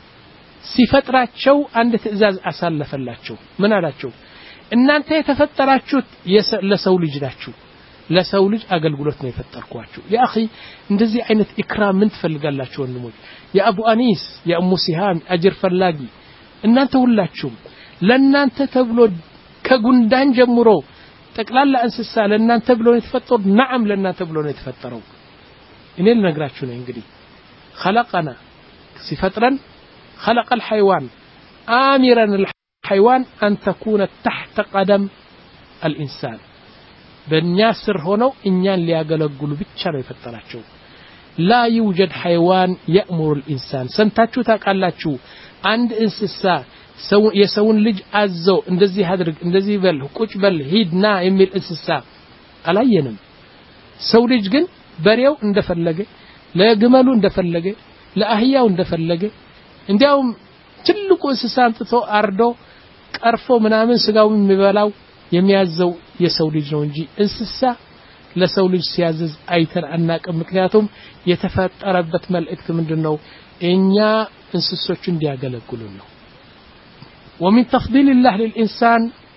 ሲፈጥራቸው አንድ ትእዛዝ አሳለፈላቸው ምን አላቸው እናንተ የተፈጠራችሁት ለሰው ልጅ ናችሁ ለሰው ልጅ አገልግሎት ነው የፈጠርኳችሁ ያ اخي እንደዚህ አይነት ኢክራም ምን ትፈልጋላችሁ ወንድሞች የአቡ አኒስ የኡሙ ሲሃም አጅር ፈላጊ እናንተ ሁላችሁም ለናንተ ተብሎ ከጉንዳን ጀምሮ ጠቅላላ እንስሳ ለናንተ ብሎ ነው የተፈጠረው نعم ለናንተ ብሎ ነው የተፈጠረው እኔ ልነግራችሁ ነው እንግዲህ خلقنا ሲፈጥረን خلق الحيوان آمرا الحيوان أن تكون تحت قدم الإنسان بالناسر هنا إنيان ليأغلقل بيتشار يفتراتشو لا يوجد حيوان يأمر الإنسان سنتاتشو تاكالاتشو عند انسسا سو يسون لج أزو اندزي هدرق اندزي بل كوش بل هيدنا يميل انسسا አላየንም ሰው ልጅ ግን በሬው እንደፈለገ ለግመሉ እንደፈለገ ለአህያው እንደፈለገ እንዲያውም ትልቁ እንስሳ አንጥቶ አርዶ ቀርፎ ምናምን ስጋው የሚበላው የሚያዘው የሰው ልጅ ነው እንጂ እንስሳ ለሰው ልጅ ሲያዘዝ አይተን አናቅም ምክንያቱም የተፈጠረበት መልእክት ምንድነው እኛ እንስሶች እንዲያገለግሉን ነው ومن تفضيل الله للإنسان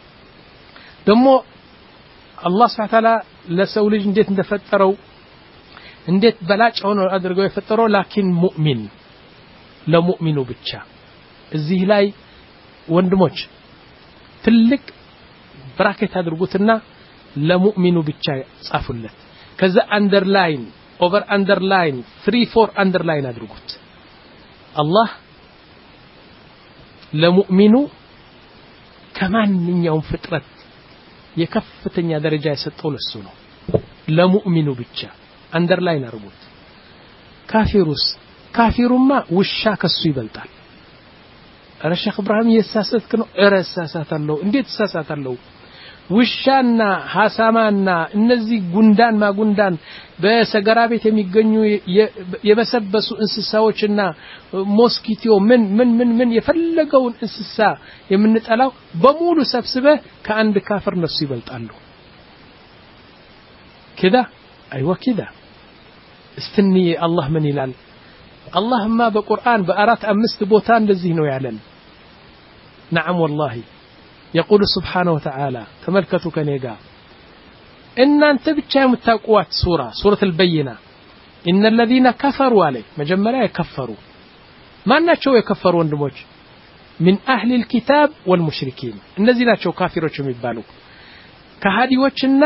دمو الله سبحانه وتعالى ለሰው ልጅ እንዴት እንደፈጠረው እንዴት በላጭ ሆኖ አድርገው የፈጠረው ላኪን ሙእሚን ለሙእሚኑ ብቻ እዚህ ላይ ወንድሞች ትልቅ ብራኬት አድርጉትና ለሙእሚኑ ብቻ ጻፉለት ከዛ አንደርላይን ኦቨር አንደርላይን three four አንደርላይን አድርጉት አላህ ለሙእሚኑ ከማንኛውም ፍጥረት የከፍተኛ ደረጃ የሰጠው ለሱ ነው ለሙእሚኑ ብቻ አንደርላይን አድርጉት ካፊሩስ ካፊሩማ ውሻ ከሱ ይበልጣል አረ ሼክ ኢብራሂም የሳሰትክ ነው እረሳሳታለሁ እንዴት ተሳሳታለሁ ውሻና ሐሳማና እነዚህ ጉንዳን ማጉንዳን በሰገራ ቤት የሚገኙ የበሰበሱ እንስሳዎችና ሞስኪቶ ምን ምን ምን ምን የፈለገውን እንስሳ የምንጠላው በሙሉ ሰብስበ ከአንድ ካፍር ነሱ ይበልጣሉ كده ايوه كده استني الله من ይላል اللهم بقرآن بأرات أمست بوتان እንደዚህ ነው ያለን نعم والله يقول سبحانه وتعالى تملكتوا كنيغا ان انت ብቻ የምታውቁት ሱራ ሱረቱ البينة ان الذين كفروا عليه መጀመሪያ የከፈሩ ማናቸው የከፈሩ ወንድሞች من اهل الكتاب والمشركين እነዚህ ናቸው ካፊሮች የሚባሉ ከሃዲዎችና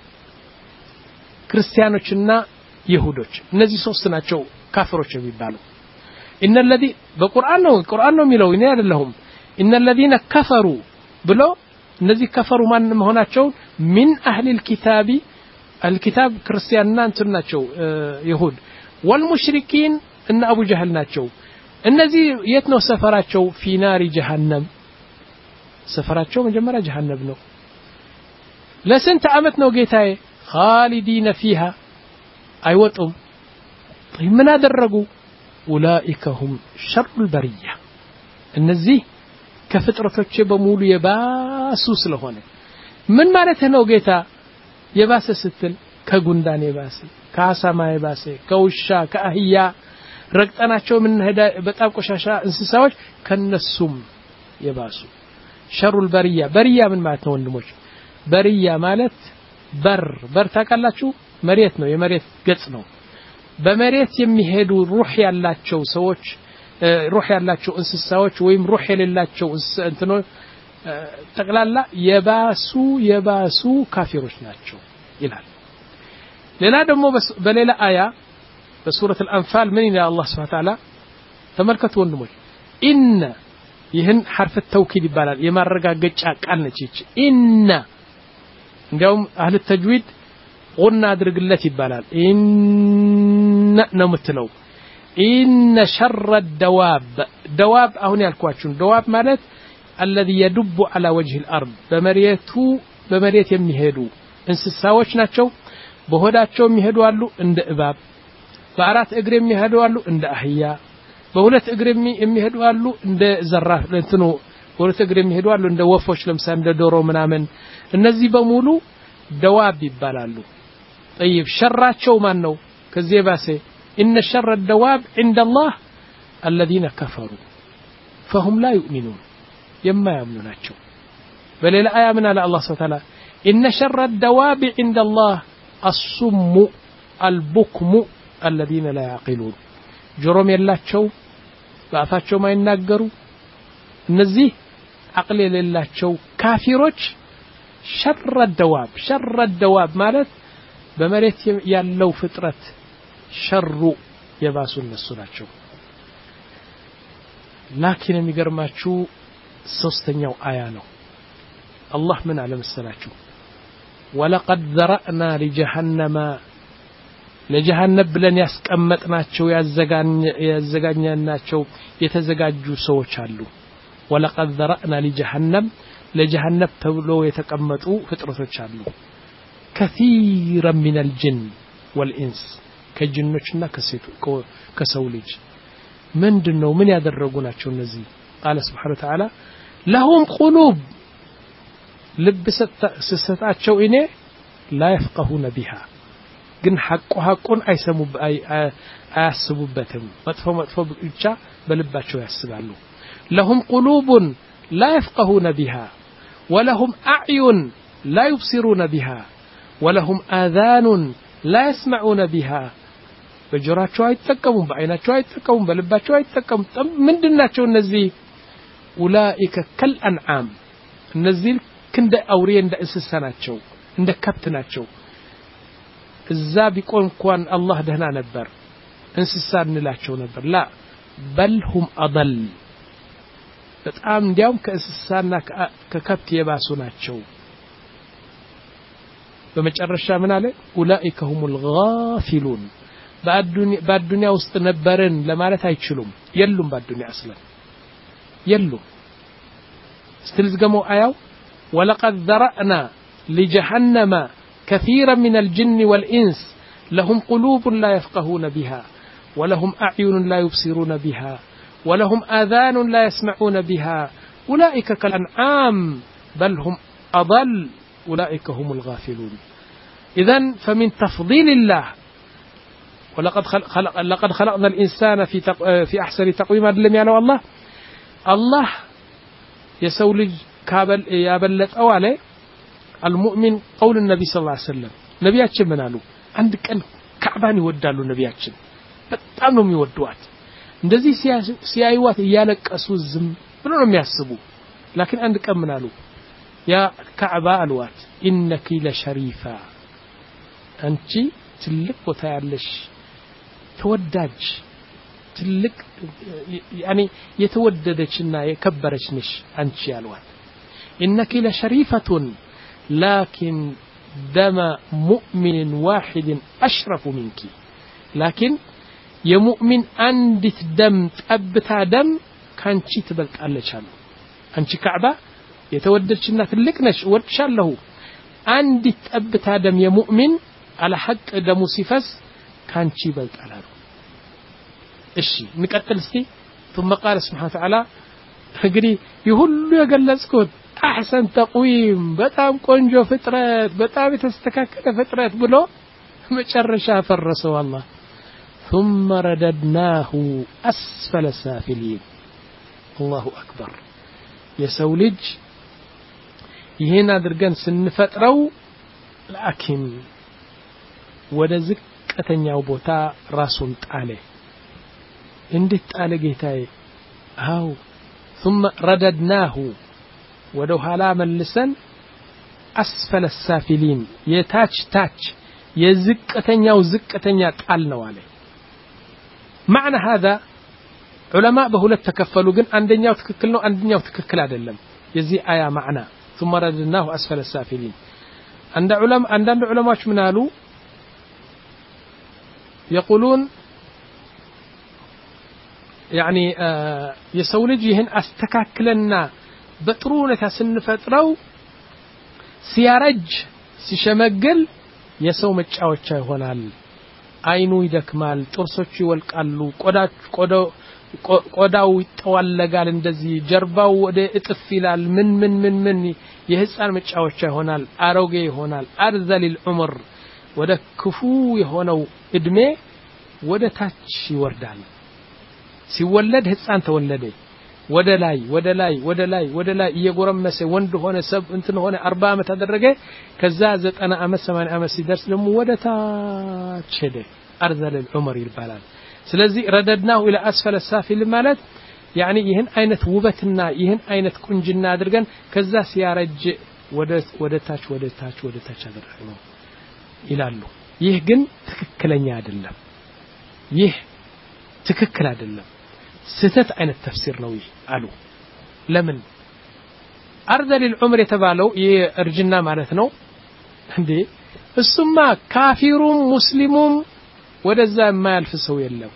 ክርስቲያኖችና ይሁዶች እነዚህ ሶስት ናቸው ካፊሮች የሚባሉ ان الذي በቁርአን ነው ቁርአን ነው የሚለው እኔ አይደለሁም ان الذين كفروا ብሎ እነዚህ ከፈሩ ማን መሆናቸው من اهل الكتاب الكتاب ክርስቲያንና እንትን ናቸው ይሁድ والمشركين ان ابو جهل ናቸው እነዚህ የት ነው ሰፈራቸው في نار جهنم ሰፈራቸው መጀመሪያ جهنم ነው ለስንት አመት ነው ጌታዬ خالدين فيها አይወጡም ምን አደረጉ اولئك هم شر البريه እነዚህ ከፍጥረቶች በሙሉ የባሱ ስለሆነ ምን ማለት ነው ጌታ የባሰ ስትል ከጉንዳን የባሰ ከአሳማ የባሰ ከውሻ ከአህያ ረግጠናቸው ምን ሄዳ በጣም ቆሻሻ እንስሳዎች ከነሱም የባሱ شر البريه بريه ምን ማለት ነው ወንድሞች بريه ማለት በር በር ታውቃላችሁ መሬት ነው የመሬት ገጽ ነው በመሬት የሚሄዱ ሩህ ያላቸው ሰዎች ሩህ ያላቸው እንስሳዎች ወይም ሩህ የሌላቸው እንትኖ ጠቅላላ የባሱ የባሱ ካፊሮች ናቸው ይላል ሌላ ደግሞ በሌላ አያ በሱረት الانفال ምን ይላል አላህ Subhanahu Wa Ta'ala ተመልከቱ ወንድሞች ኢነ ይህን حرف التوكيد ይባላል የማረጋገጫ ቃል ነች እቺ ኢነ እንዲያውም አህለ ተጅዊድ ቁና አድርግለት ይባላል ኢነ ነው የምትለው ኢነ ሸረ الدواب دواب አሁን ያልኳችሁ دواب ማለት الذي يدب على وجه الارض በመሬቱ በመሬት የሚሄዱ እንስሳዎች ናቸው በሆዳቸው የሚሄዱ አሉ እንደ እባብ በአራት እግር የሚሄዱ አሉ እንደ አህያ በሁለት እግር የሚሄዱ አሉ እንደ ዘራፍ ለእንትኑ በሁለት እግር የሚሄዱ አሉ እንደ ወፎች ለምሳሌ እንደ ዶሮ ምናምን እነዚህ በሙሉ ደዋብ ይባላሉ طيب ሸራቸው ማን ነው ከዚህ ባሰ ان شر الدواب عند الله الذين كفروا فهم لا يؤمنون يما يؤمنون ናቸው በሌላ አያ ምን አለ አላህ Subhanahu Wa Ta'ala ان شر الدواب عند الله الصم البكم الذين لا يعقلون ጆሮም የላቸው በአፋቸው ማይናገሩ እነዚህ አቅል የሌላቸው ካፊሮች شر الدواب شر الدواب ማለት በመሬት ያለው ፍጥረት ሸሩ የባሱ እነሱ ናቸው ላኪን የሚገርማችሁ ሶስተኛው አያ ነው አላህ ምን አለ መሰላችሁ ወለቀድ ዘራእና ለጀሃነመ ለጀሃነም ብለን ያስቀመጥናቸው ያዘጋኛናቸው የተዘጋጁ ሰዎች አሉ ወለቀድ ዘራእና ለጀሃነም ለጀሃነም ተብሎ የተቀመጡ ፍጥረቶች አሉ كثيرا من الجن والإنس كجنوችና ከሴቱ ከሰው ልጅ ምንድነው ምን ያደረጉ ናቸው እነዚህ قال سبحانه وتعالى لهم قلوب ልብ ሰጣቸው እኔ لا يفقهون بها ግን ሐቁ ሐቁን አይሰሙ አያስቡበትም መጥፎ መጥፎ ብቻ በልባቸው ያስባሉ لهم قلوب لا يفقهون بها ولهم أعين لا يبصرون بها ولهم آذان لا يسمعون بها በጆሮአቸው አይተቀሙም በአይናቸው አይተቀሙም በልባቸው አይተቀሙም ምንድናቸው እነዚህ ኡላኢከ ከልአንዓም እነዚህ እንደ አውሬ እንደ እንስሳ ናቸው እንደ ከብት ናቸው እዛ ቢቆን እንኳን አላህ ደህና ነበር እንስሳ እንላቸው ነበር ላ በልሁም አضل በጣም እንዲያውም ከእንስሳና ከከብት የባሱ ናቸው በመጨረሻ ምን አለ ኡላኢከ ሁሙል ጋፊሉን በአዱንያ ውስጥ ነበርን ለማለት አይችሉም የሉም በአዱንያ አስለን የሉም استلزموا آية ولقد ذرأنا لجهنم كثيرا من الجن والإنس لهم قلوب لا يفقهون بها ولهم أعين لا يبصرون بها ولهم آذان لا يسمعون بها أولئك كالأنعام بل هم أضل أولئك هم الغافلون إذن فمن تفضيل الله ولقد خلق لقد خلقنا الإنسان في تق... في أحسن تقويم أدلم يعني الله الله يسولج كابل يابلت أو عليه المؤمن قول النبي صلى الله عليه وسلم نبياتشن من قالوا عندك أن كعبان يودالو نبياتشن በጣም ነው የሚወዱት እንደዚህ ሲያዩዋት ያለቀሱ ዝም ብሎ ነው የሚያስቡ لكن አንድ ቀን ምን አሉ ያ ካዕባ አልዋት ኢነኪ ለሸሪፋ አንቺ ትልቅ ቦታ ያለሽ ተወዳጅ ትልቅ يعني የተወደደችና የከበረች ነሽ አንቺ አልዋት ኢነኪ ለሸሪፈቱ لكن دم مؤمن واحد أشرف منك لكن የሙእሚን አንዲት ደም ጠብታ ደም ካንቺ ትበልጣለች አሉ አንቺ ካዕባ የተወደደችና ትልቅ ነሽ ወድሻለሁ አንዲት ጠብታ ደም የሙእሚን على حق ደሙ ሲፈስ ካንቺ ይበልጣል አሉ እሺ እንቀጥል እስቲ ثم قال سبحانه وتعالى እንግዲህ ይሁሉ የገለጽኩት احسن تقويم በጣም ቆንጆ ፍጥረት በጣም የተስተካከለ ፍጥረት ብሎ መጨረሻ ፈረሰው አላህ ثم رددناه أسفل سافلين الله أكبر يسولج يهنا درجان سنفترو ላኪን ወደ ዝቅተኛው ቦታ ራሱን ጣለ እንዴት ጣለ ጌታዬ አው ثم رددناه ወደ ኋላ መልሰን أسفل السافلين يتاج تاج يزقتنيا وزقتنيا ጣል ነው አለ معنى هذا علماء بهولت تكفلوا ግን አንደኛው ትክክል ነው አንደኛው ትክክል አይደለም የዚህ አያ معنى ثم رددناه أسفل السافلين عند علماء عندنا علماء ምን አሉ يقولون يعني የሰው ልጅ ይህን አስተካክለና በጥሩ ሁኔታ ስንፈጥረው ሲያረጅ ሲሸመገል የሰው መጫወቻ ይሆናል አይኑ ይደክማል ጥርሶቹ ይወልቃሉ ቆዳው ቆዳው ይጠዋለጋል እንደዚህ ጀርባው ወደ እጥፍ ይላል ምን ምን ምን ምን የህፃን መጫወቻ ይሆናል አሮጌ ይሆናል አርዘሊል ዑምር ወደ ክፉ የሆነው እድሜ ወደ ታች ይወርዳል ሲወለድ ህፃን ተወለደ ወደ ላይ ወደ ላይ ወደ ላይ ወደ ላይ እየጎረመሰ ወንድ ሆነ ሰብ እንትን ሆነ አርባ አመት አደረገ ከዛ ዘጠና አመት ሰማንያ አመት ሲደርስ ደግሞ ወደ ታች ሄደ አርዘሊል ዑምር ይባላል ስለዚህ ረደድናሁ ኢላ አስፈለ ሳፊል ማለት ያኒ ይህን አይነት ውበትና ይህን አይነት ቁንጅና አድርገን ከዛ ሲያረጅ ወደ ወደ ታች ወደ ታች ወደ ታች አደረግነው ይላሉ ይህ ግን ትክክለኛ አይደለም ይህ ትክክል አይደለም ስተት አይነት ተፍሲር ነው ይላሉ ለምን አርዘሊል ዑምር የተባለው የእርጅና ማለት ነው እንዴ እሱማ ካፊሩም ሙስሊሙም ወደዛ የማያልፍ ሰው የለም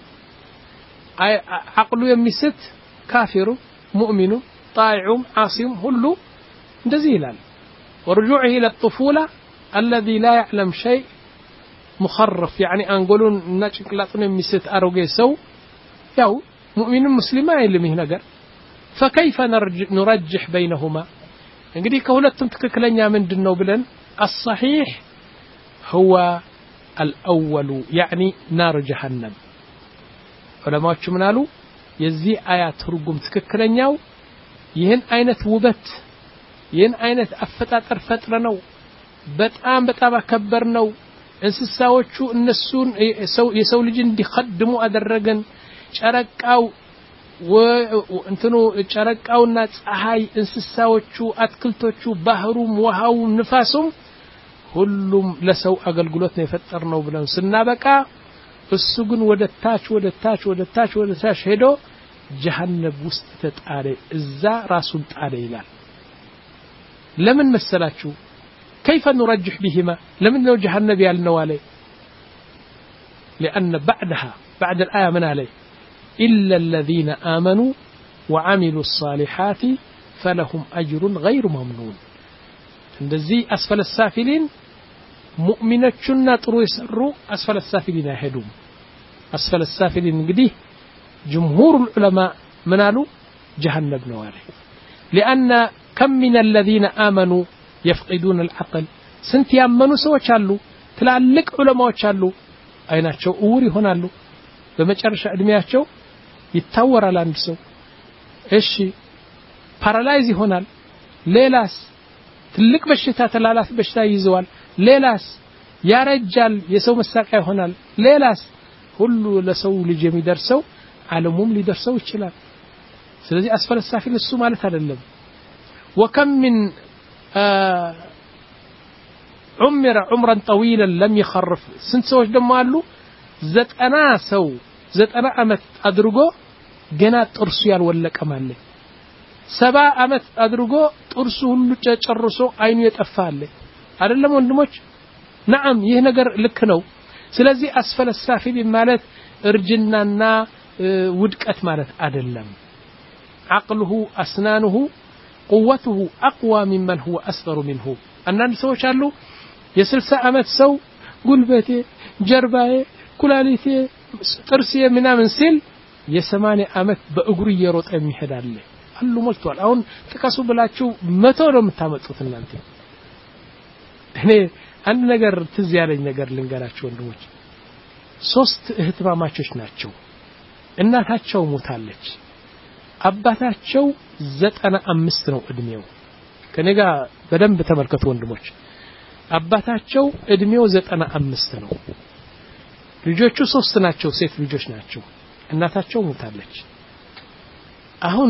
አቅሉ የሚስት ካፊሩ ሙእሚኑ ጣይዑም ዓሲም ሁሉ እንደዚህ ይላል ورجوعه الى الطفوله الذي لا يعلم شيء مخرف يعني انقولون نጭንቅላቱን የሚስት አሮጌ ሰው ያው ሙእሚን ሙስሊም አይልም ይሄ ነገር فكيف نرجح بينهما እንግዲህ ከሁለቱም ትክክለኛ ምንድነው ብለን الصحيح هو الأول يعني نار جهنم علماء ምን አሉ የዚህ አያት ትርጉም ትክክለኛው ይህን አይነት ውበት ይህን አይነት አፈጣጠር ፈጥረ ነው በጣም በጣም አከበር ነው እንስሳዎቹ እነሱን የሰው ልጅ እንዲخدሙ አደረገን ጨረቃው እንትኑ ጨረቃውና ፀሐይ እንስሳዎቹ አትክልቶቹ ባህሩም ውሃው ንፋሱም ሁሉም ለሰው አገልግሎት ነው የፈጠርነው ብለን ስናበቃ እሱ ግን ወደ ታች ወደ ታች ወደ ታች ወደ ታች ሄዶ ጀሃነም ውስጥ ተጣለ እዛ ራሱን ጣለ ይላል ለምን መሰላችሁ كيف نرجح بهما لمن لو جهنم يالنوا عليه لأن بعدها بعد الآية من عليه إلا الذين آمنوا وعملوا الصالحات فلهم أجر غير ممنون እንደዚህ أسفل السافلين ሙእሚኖችና ጥሩ ይሰሩ أسفل السافلين አይሄዱም أسفل السافلين እንግዲህ جمهور العلماء منالو جهنم ነው አለ لأن كم من الذين آمنوا يفقدون العقل ስንት ያመኑ ሰዎች አሉ ትላልቅ ዑለማዎች አሉ አይናቸው ኡር ይሆናሉ በመጨረሻ እድሜያቸው ይታወራል አንድ ሰው እሺ ፓራላይዝ ይሆናል ሌላስ ትልቅ በሽታ ተላላፊ በሽታ ይዘዋል ሌላስ ያረጃል የሰው መሳቂያ ይሆናል ሌላስ ሁሉ ለሰው ልጅ የሚደርሰው ዓለሙም ሊደርሰው ይችላል ስለዚህ أسفل السافل እሱ ማለት አይደለም وكم من عمر عمرا طويلا لم يخرف ስንት ሰዎች ደግሞ አሉ ዘጠና ሰው ዘጠና አመት አድርጎ ገና ጥርሱ ያልወለቀ ማለት ሰባ አመት አድርጎ ጥርሱ ሁሉ ጨርሶ አይኑ የጠፋለ አይደለም ወንድሞች نعم ይህ ነገር ልክ ነው ስለዚህ أسفل السافل ማለት እርጅናና ውድቀት ማለት አይደለም عقله أسنانه قوته أقوى ممن هو أصغر منه አንዳንድ ሰዎች አሉ የስልሳ አመት ሰው ጉልበቴ ጀርባዬ ኩላሊቴ ጥርሴ ምናምን ሲል የሰማንያ አመት በእግሩ እየሮጠ የሚሄድ አለ ሁሉ ሞልቷል አሁን ተካሱ ብላችሁ መቶ ነው የምታመጡት እናንተ እኔ አንድ ነገር ትዝ ያለኝ ነገር ልንገራችሁ ወንድሞች ሶስት እህትማማቾች ናቸው እናታቸው ሞታለች አባታቸው ዘጠና አምስት ነው እድሜው ከኔጋ በደንብ ተመልከቱ ወንድሞች አባታቸው እድሜው ዘጠና አምስት ነው ልጆቹ ሶስት ናቸው ሴት ልጆች ናቸው እናታቸው ሞታለች አሁን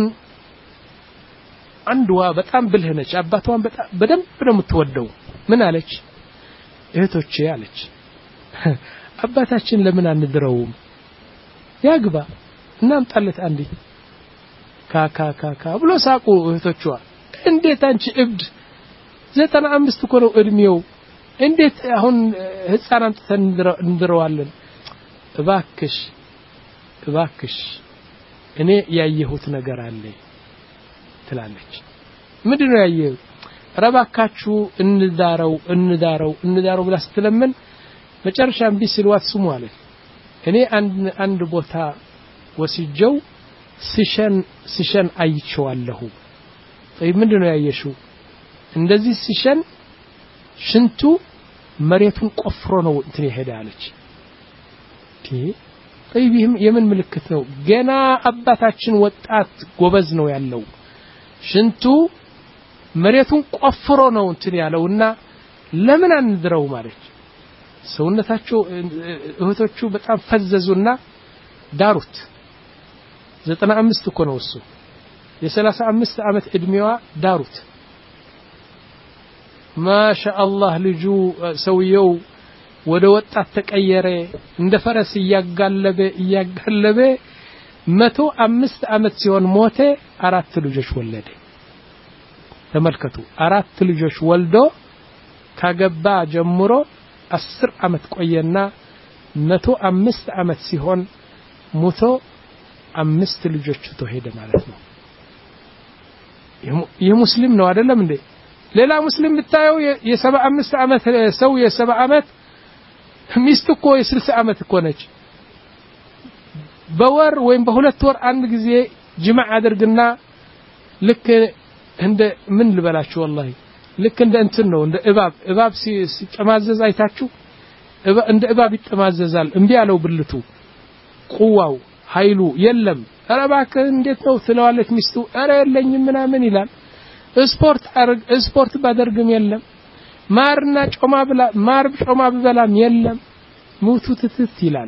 አንዷ በጣም ብልህ ነች አባቷን በጣም በደንብ ነው የምትወደው ምን አለች እህቶቼ አለች አባታችን ለምን አንድረውም ያግባ እናምጣለት አንዴ ካካ ካካ ብሎ ሳቁ እህቶቿ እንዴት አንቺ እብድ ዘጠና አምስት እኮ ነው እድሜው እንዴት አሁን ህፃን አምጥተን እንድረዋለን እባክሽ እባክሽ እኔ ያየሁት ነገር አለ ትላለች ምንድነው ያየው ረባካችሁ እንዳረው እንዳረው እንዳረው ብላ ስትለምን መጨረሻም ቢስልዋት ስሙ አለ እኔ አንድ አንድ ቦታ ወስጀው ሲሸን ሲሸን አይቼዋለሁ طيب ምንድነው ያየሽው እንደዚህ ሲሸን ሽንቱ መሬቱን ቆፍሮ ነው እንትን ይሄዳለች ቲ طيب የምን ምልክት ነው ገና አባታችን ወጣት ጎበዝ ነው ያለው ሽንቱ መሬቱን ቆፍሮ ነው እንትን ያለውና ለምን አንድረው ማለት ሰውነታቸው እህቶቹ በጣም ፈዘዙና ዳሩት ዘጠና አምስት እኮ ነው እሱ የሰላሳ አምስት አመት እድሜዋ ዳሩት ማሻአላህ ልጁ ሰውየው ወደ ወጣት ተቀየረ እንደ ፈረስ ያጋለበ ያጋለበ መቶ አምስት አመት ሲሆን ሞተ አራት ልጆች ወለደ ተመልከቱ አራት ልጆች ወልዶ ካገባ ጀምሮ አስር አመት ቆየና መቶ አምስት አመት ሲሆን ሞቶ አምስት ልጆች ተሄደ ማለት ነው የሙስሊም ነው አይደለም እንዴ ሌላ ሙስሊም ብታየው የሰባ አምስት አመት ሰው የሰባ አመት ሚስት እኮ የስልሳ አመት እኮ ነች በወር ወይም በሁለት ወር አንድ ጊዜ ጅማዕ አድርግና ልክ እንደ ምን ልበላችሁ والله ልክ እንደ እንትን ነው እንደ እባብ እባብ ሲጨማዘዝ አይታችሁ እንደ እባብ ይጨማዘዛል እንዴ ያለው ብልቱ ቁዋው ኃይሉ የለም አረባከ እንዴት ነው ስለዋለች ሚስቱ አረ የለኝም ምናምን ይላል ስፖርት አርግ ስፖርት ባደርግም የለም ማርና ጮማ ብላ ማር ጮማ ብበላም የለም ሙቱ ትትት ይላል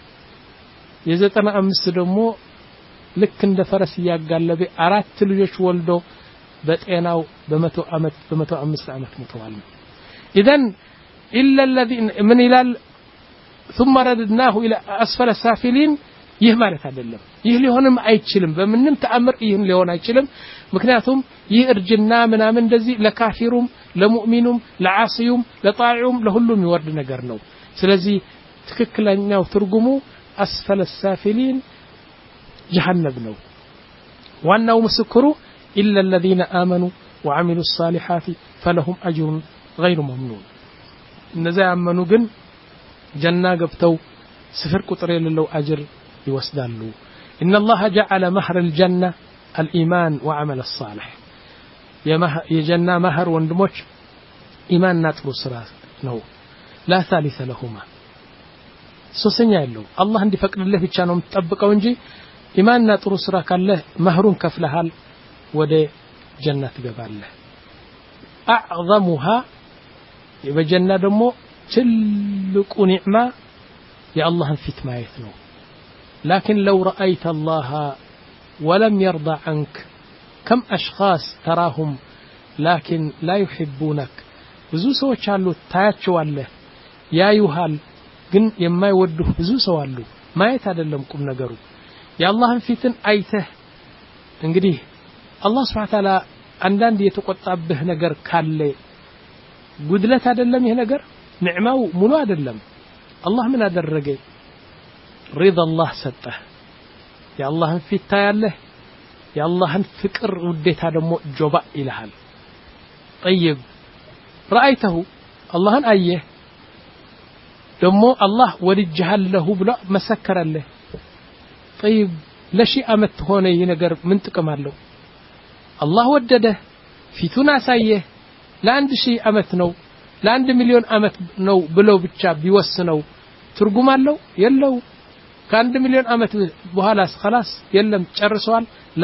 የዘጠና አምስት ደግሞ ልክ እንደ ፈረስ ያጋለበ አራት ልጆች ወልዶ በጤናው በመቶ አመት በመቶ አምስት አመት ሞተዋል اذن الا الذين من ይላል ثم رددناه الى اسفل السافلين ይህ ማለት አይደለም ይህ ሊሆንም አይችልም በምንም ተአምር ይህን ሊሆን አይችልም ምክንያቱም ይህ እርጅና ምናምን እንደዚህ ለካፊሩም ለሙእሚኑም ለዓሲዩም ለጣዒኡም ለሁሉም ይወርድ ነገር ነው ስለዚህ ትክክለኛው ትርጉሙ اسفل السافلين جهنم ነው ዋናው ምስክሩ الا الذين امنوا وعملوا الصالحات فلهم اجر غير ممنون እነዛ ያመኑ ግን ጀና ገብተው ስፍር ቁጥር የሌለው አጅር ይወስዳሉ ان الله جعل مهر الجنه الايمان وعمل الصالح የጀና መህር ወንድሞች ኢማንና ጥሩ ስራ ነው لا ثالث لهما ሶስተኛ ያለው አላህ እንዲፈቅድልህ ብቻ ነው የምትጠብቀው እንጂ ኢማንና ጥሩ ስራ ካለ መህሩን ከፍለሃል ወደ ጀነት ትገባለህ اعظمها የበጀና ደግሞ ትልቁ ኒዕማ የአላህን ፊት ማየት ነው لكن لو رأيت الله ولم يرضى عنك كم أشخاص تراهم لكن لا يحبونك ብዙ ሰዎች አሉ ታያቸዋለህ ያዩሃል ግን የማይወዱህ ብዙ ሰው አሉ ማየት አይደለም ቁም ነገሩ የአላህን ፊትን አይተህ እንግዲህ አላህ Subhanahu Wa Ta'ala አንዳንድ የተቆጣብህ ነገር ካለ ጉድለት አይደለም ይሄ ነገር ንዕማው ሙሉ አይደለም አላህ ምን አደረገ رضا الله ሰጠህ የአላህን ፊት ታያለህ የአላህን ፍቅር ውዴታ ደግሞ ጆባ ይልሃል طيب رأيته اللهን አየህ ደግሞ አላህ ወልጅሃለሁ ብሎ መሰከረልህ طيب ለሺ አመት ሆነ ይሄ ነገር ምን ጥቅም አለው አላህ ወደደህ ፊቱን አሳየህ ለአንድ ሺህ አመት ነው ለአንድ ሚሊዮን አመት ነው ብለው ብቻ ቢወስነው ትርጉም አለው የለው ከአንድ ሚሊዮን አመት በኋላስ خلاص የለም ጨርሷል ላ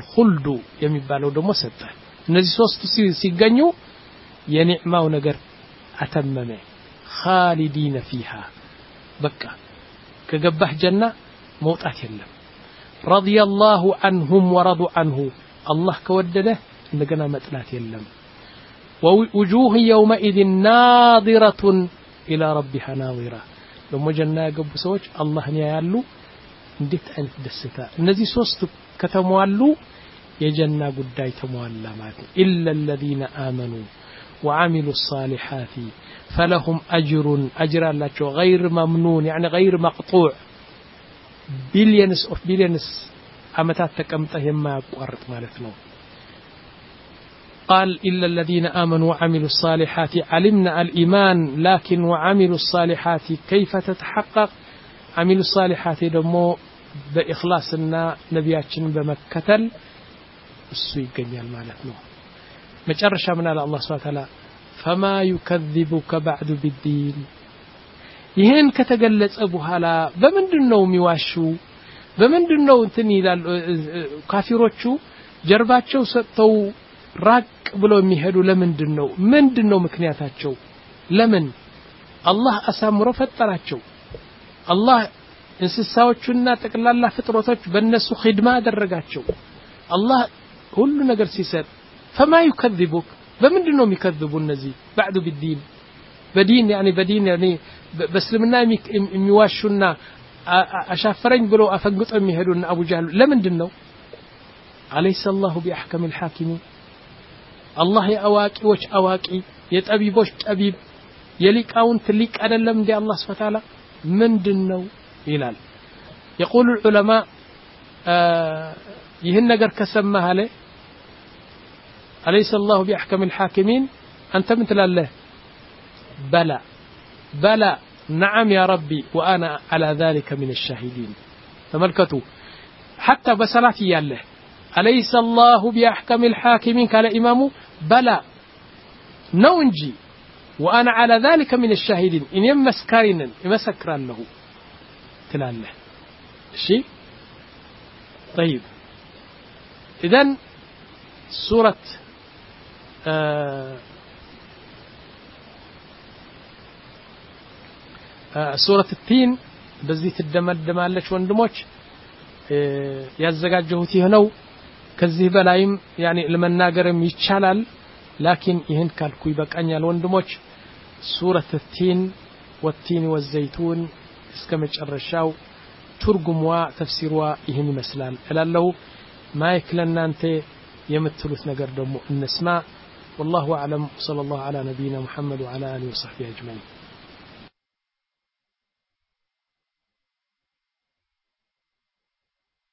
الخلد የሚባለው ደግሞ ሰጠ እነዚህ ሶስቱ ሲገኙ የኒዕማው ነገር أتممه خالدين فيها بكى كجبح جنة موت أتيلم رضي الله عنهم ورضوا عنه الله كودده إننا متلات يلم ووجوه يومئذ ناظرة إلى ربها ناظرة لما جنة قب سوج الله نيالو نديت أنت دستا النزي سوست كتموالو يجنة قداي تموالا مات إلا الذين آمنوا وعملوا الصالحات فلهم أجر أجر الله غير ممنون يعني غير مقطوع billions of billions أمتات تكمته ما قررت مالتنا قال إلا الذين آمنوا وعملوا الصالحات علمنا الإيمان لكن وعملوا الصالحات كيف تتحقق عملوا الصالحات دمو بإخلاصنا نبياتنا بمكتل السوي قنيال مالتنا مجرشا من الله سبحانه وتعالى فما يكذبك بعد بالدين ይሄን ከተገለጸ በኋላ በመንድነው የሚዋሹ በመንድነው እንትን ይላል ካፊሮቹ ጀርባቸው ሰጥተው ራቅ ብለው የሚሄዱ ለምንድነው ምንድነው ምክንያታቸው ለምን አላህ አሳምሮ ፈጠራቸው አላህ እንስሳዎቹና ጠቅላላ ፍጥረቶች በእነሱ ኺድማ አደረጋቸው አላህ ሁሉ ነገር ሲሰጥ فما يكذبك በመንድነው የሚከذቡ እነዚህ بعد بالدين بدين يعني بدين يعني بسلمنا የሚዋሹና አሻፈረኝ ብለው አፈንግጠው የሚሄዱና አቡ ጀህል ለምንድነው አለይሰ الله بأحكم الحاكمين الله ያዋቂዎች አዋቂ የጠቢቦች ጠቢብ የሊቃውንት ሊቅ አይደለም እንደ አላህ Subhanahu Wa Ta'ala ምንድነው ይላል يقول العلماء ይህን ነገር ከሰማህ አለ أليس الله بأحكم الحاكمين أنت مثل الله بلى بلى نعم يا ربي وأنا على ذلك من الشاهدين فملكته حتى بصلاتي يالله أليس الله بأحكم الحاكمين قال إمامه بلى نونجي وأنا على ذلك من الشاهدين إن يمسكرين يمسكران له تلاله شيء طيب إذن سورة آه سورة التين بزيت الدمدم على وندموش ያዘጋጀሁት ይሄ ነው ከዚህ በላይም ያኒ ለመናገርም ይቻላል لكن ይሄን ካልኩ ይበቃኛል ወንድሞች ሱረቱ التين والتين والزيتون እስከ መጨረሻው ትርጉሟ ተፍሲሯ ይሄን ይመስላል እላለሁ ማይክ ለናንተ የምትሉት ነገር ደግሞ እንስማ والله اعلم صلى الله على نبينا محمد وعلى اله وصحبه اجمعين